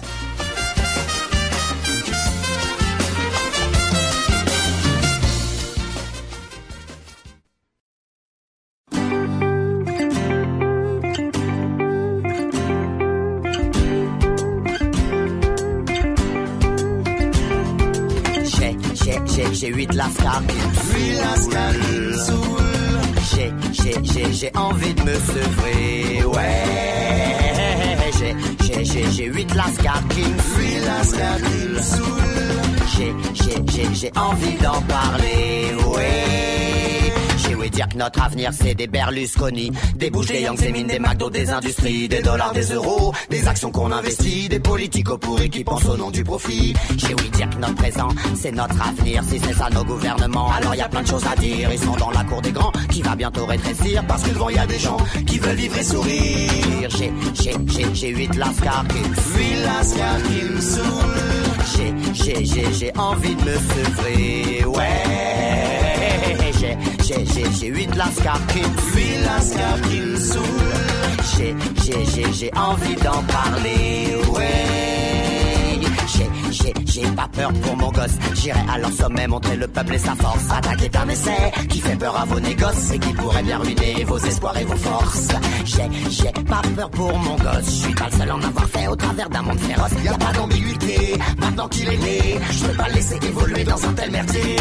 J'ai 8 lascars qui me saoulent. J'ai envie de me sevrer. Ouais, j'ai 8 lascars qui me saoulent. J'ai envie d'en parler. Ouais. J'ai ouï dire que notre avenir c'est des Berlusconi, des Bush, des Young, des mines, des McDo, des industries, des dollars, des euros, des actions qu'on investit, des politiques pourris qui pensent au nom du profit. J'ai ouï dire que notre présent c'est notre avenir, si c'est ça nos gouvernements, alors y a plein de choses à dire. Ils sont dans la cour des grands qui va bientôt rétrécir, parce que devant y a des gens qui veulent vivre et sourire. J'ai 8 lascars qui me saoulent. J'ai envie de me sevrer. Ouais. J'ai 8 lascars qui me saoulent. J'ai envie d'en parler. Ouais. J'ai pas peur pour mon gosse. J'irai à leur sommet montrer le peuple et sa force. Attaquer un essai qui fait peur à vos négoces et qui pourrait bien ruiner vos espoirs et vos forces. J'ai pas peur pour mon gosse. Je suis pas le seul à en avoir fait au travers d'un monde féroce. Y a pas d'ambiguïté, maintenant qu'il est né, je peux pas le laisser évoluer dans un tel merdier.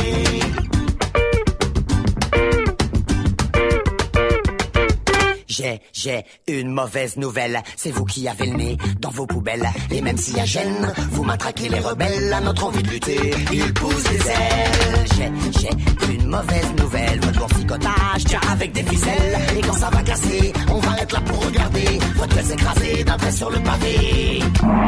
J'ai une mauvaise nouvelle, c'est vous qui avez le nez dans vos poubelles. Et même s'il y a gêne, vous matraquez les rebelles. À notre envie de lutter, ils poussent des ailes. J'ai une mauvaise nouvelle, votre boursicotage tient avec des ficelles. Et quand ça va casser, on va être là pour regarder votre gueule s'écraser d'un trait sur le pavé.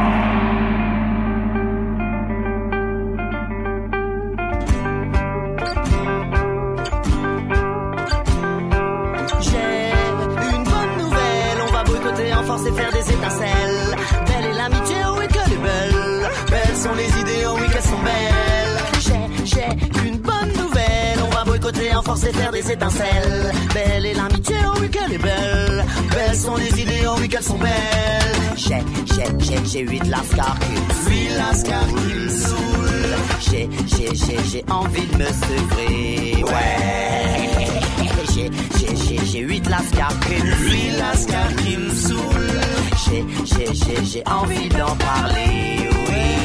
Et faire des étincelles. Belle est l'amitié, oui qu'elle est belle. Belles sont les idéaux, oui qu'elles sont belles. J'ai une bonne nouvelle. On va boycotter en force et faire des étincelles. Belle est l'amitié, oui qu'elle est belle. Belles sont les idéaux, oui qu'elles sont belles. J'ai 8 lascars qui me saoulent. J'ai envie de me sevrer. Ouais. J'ai 8 lascars qui me saoulent. J'ai envie d'en parler, oui.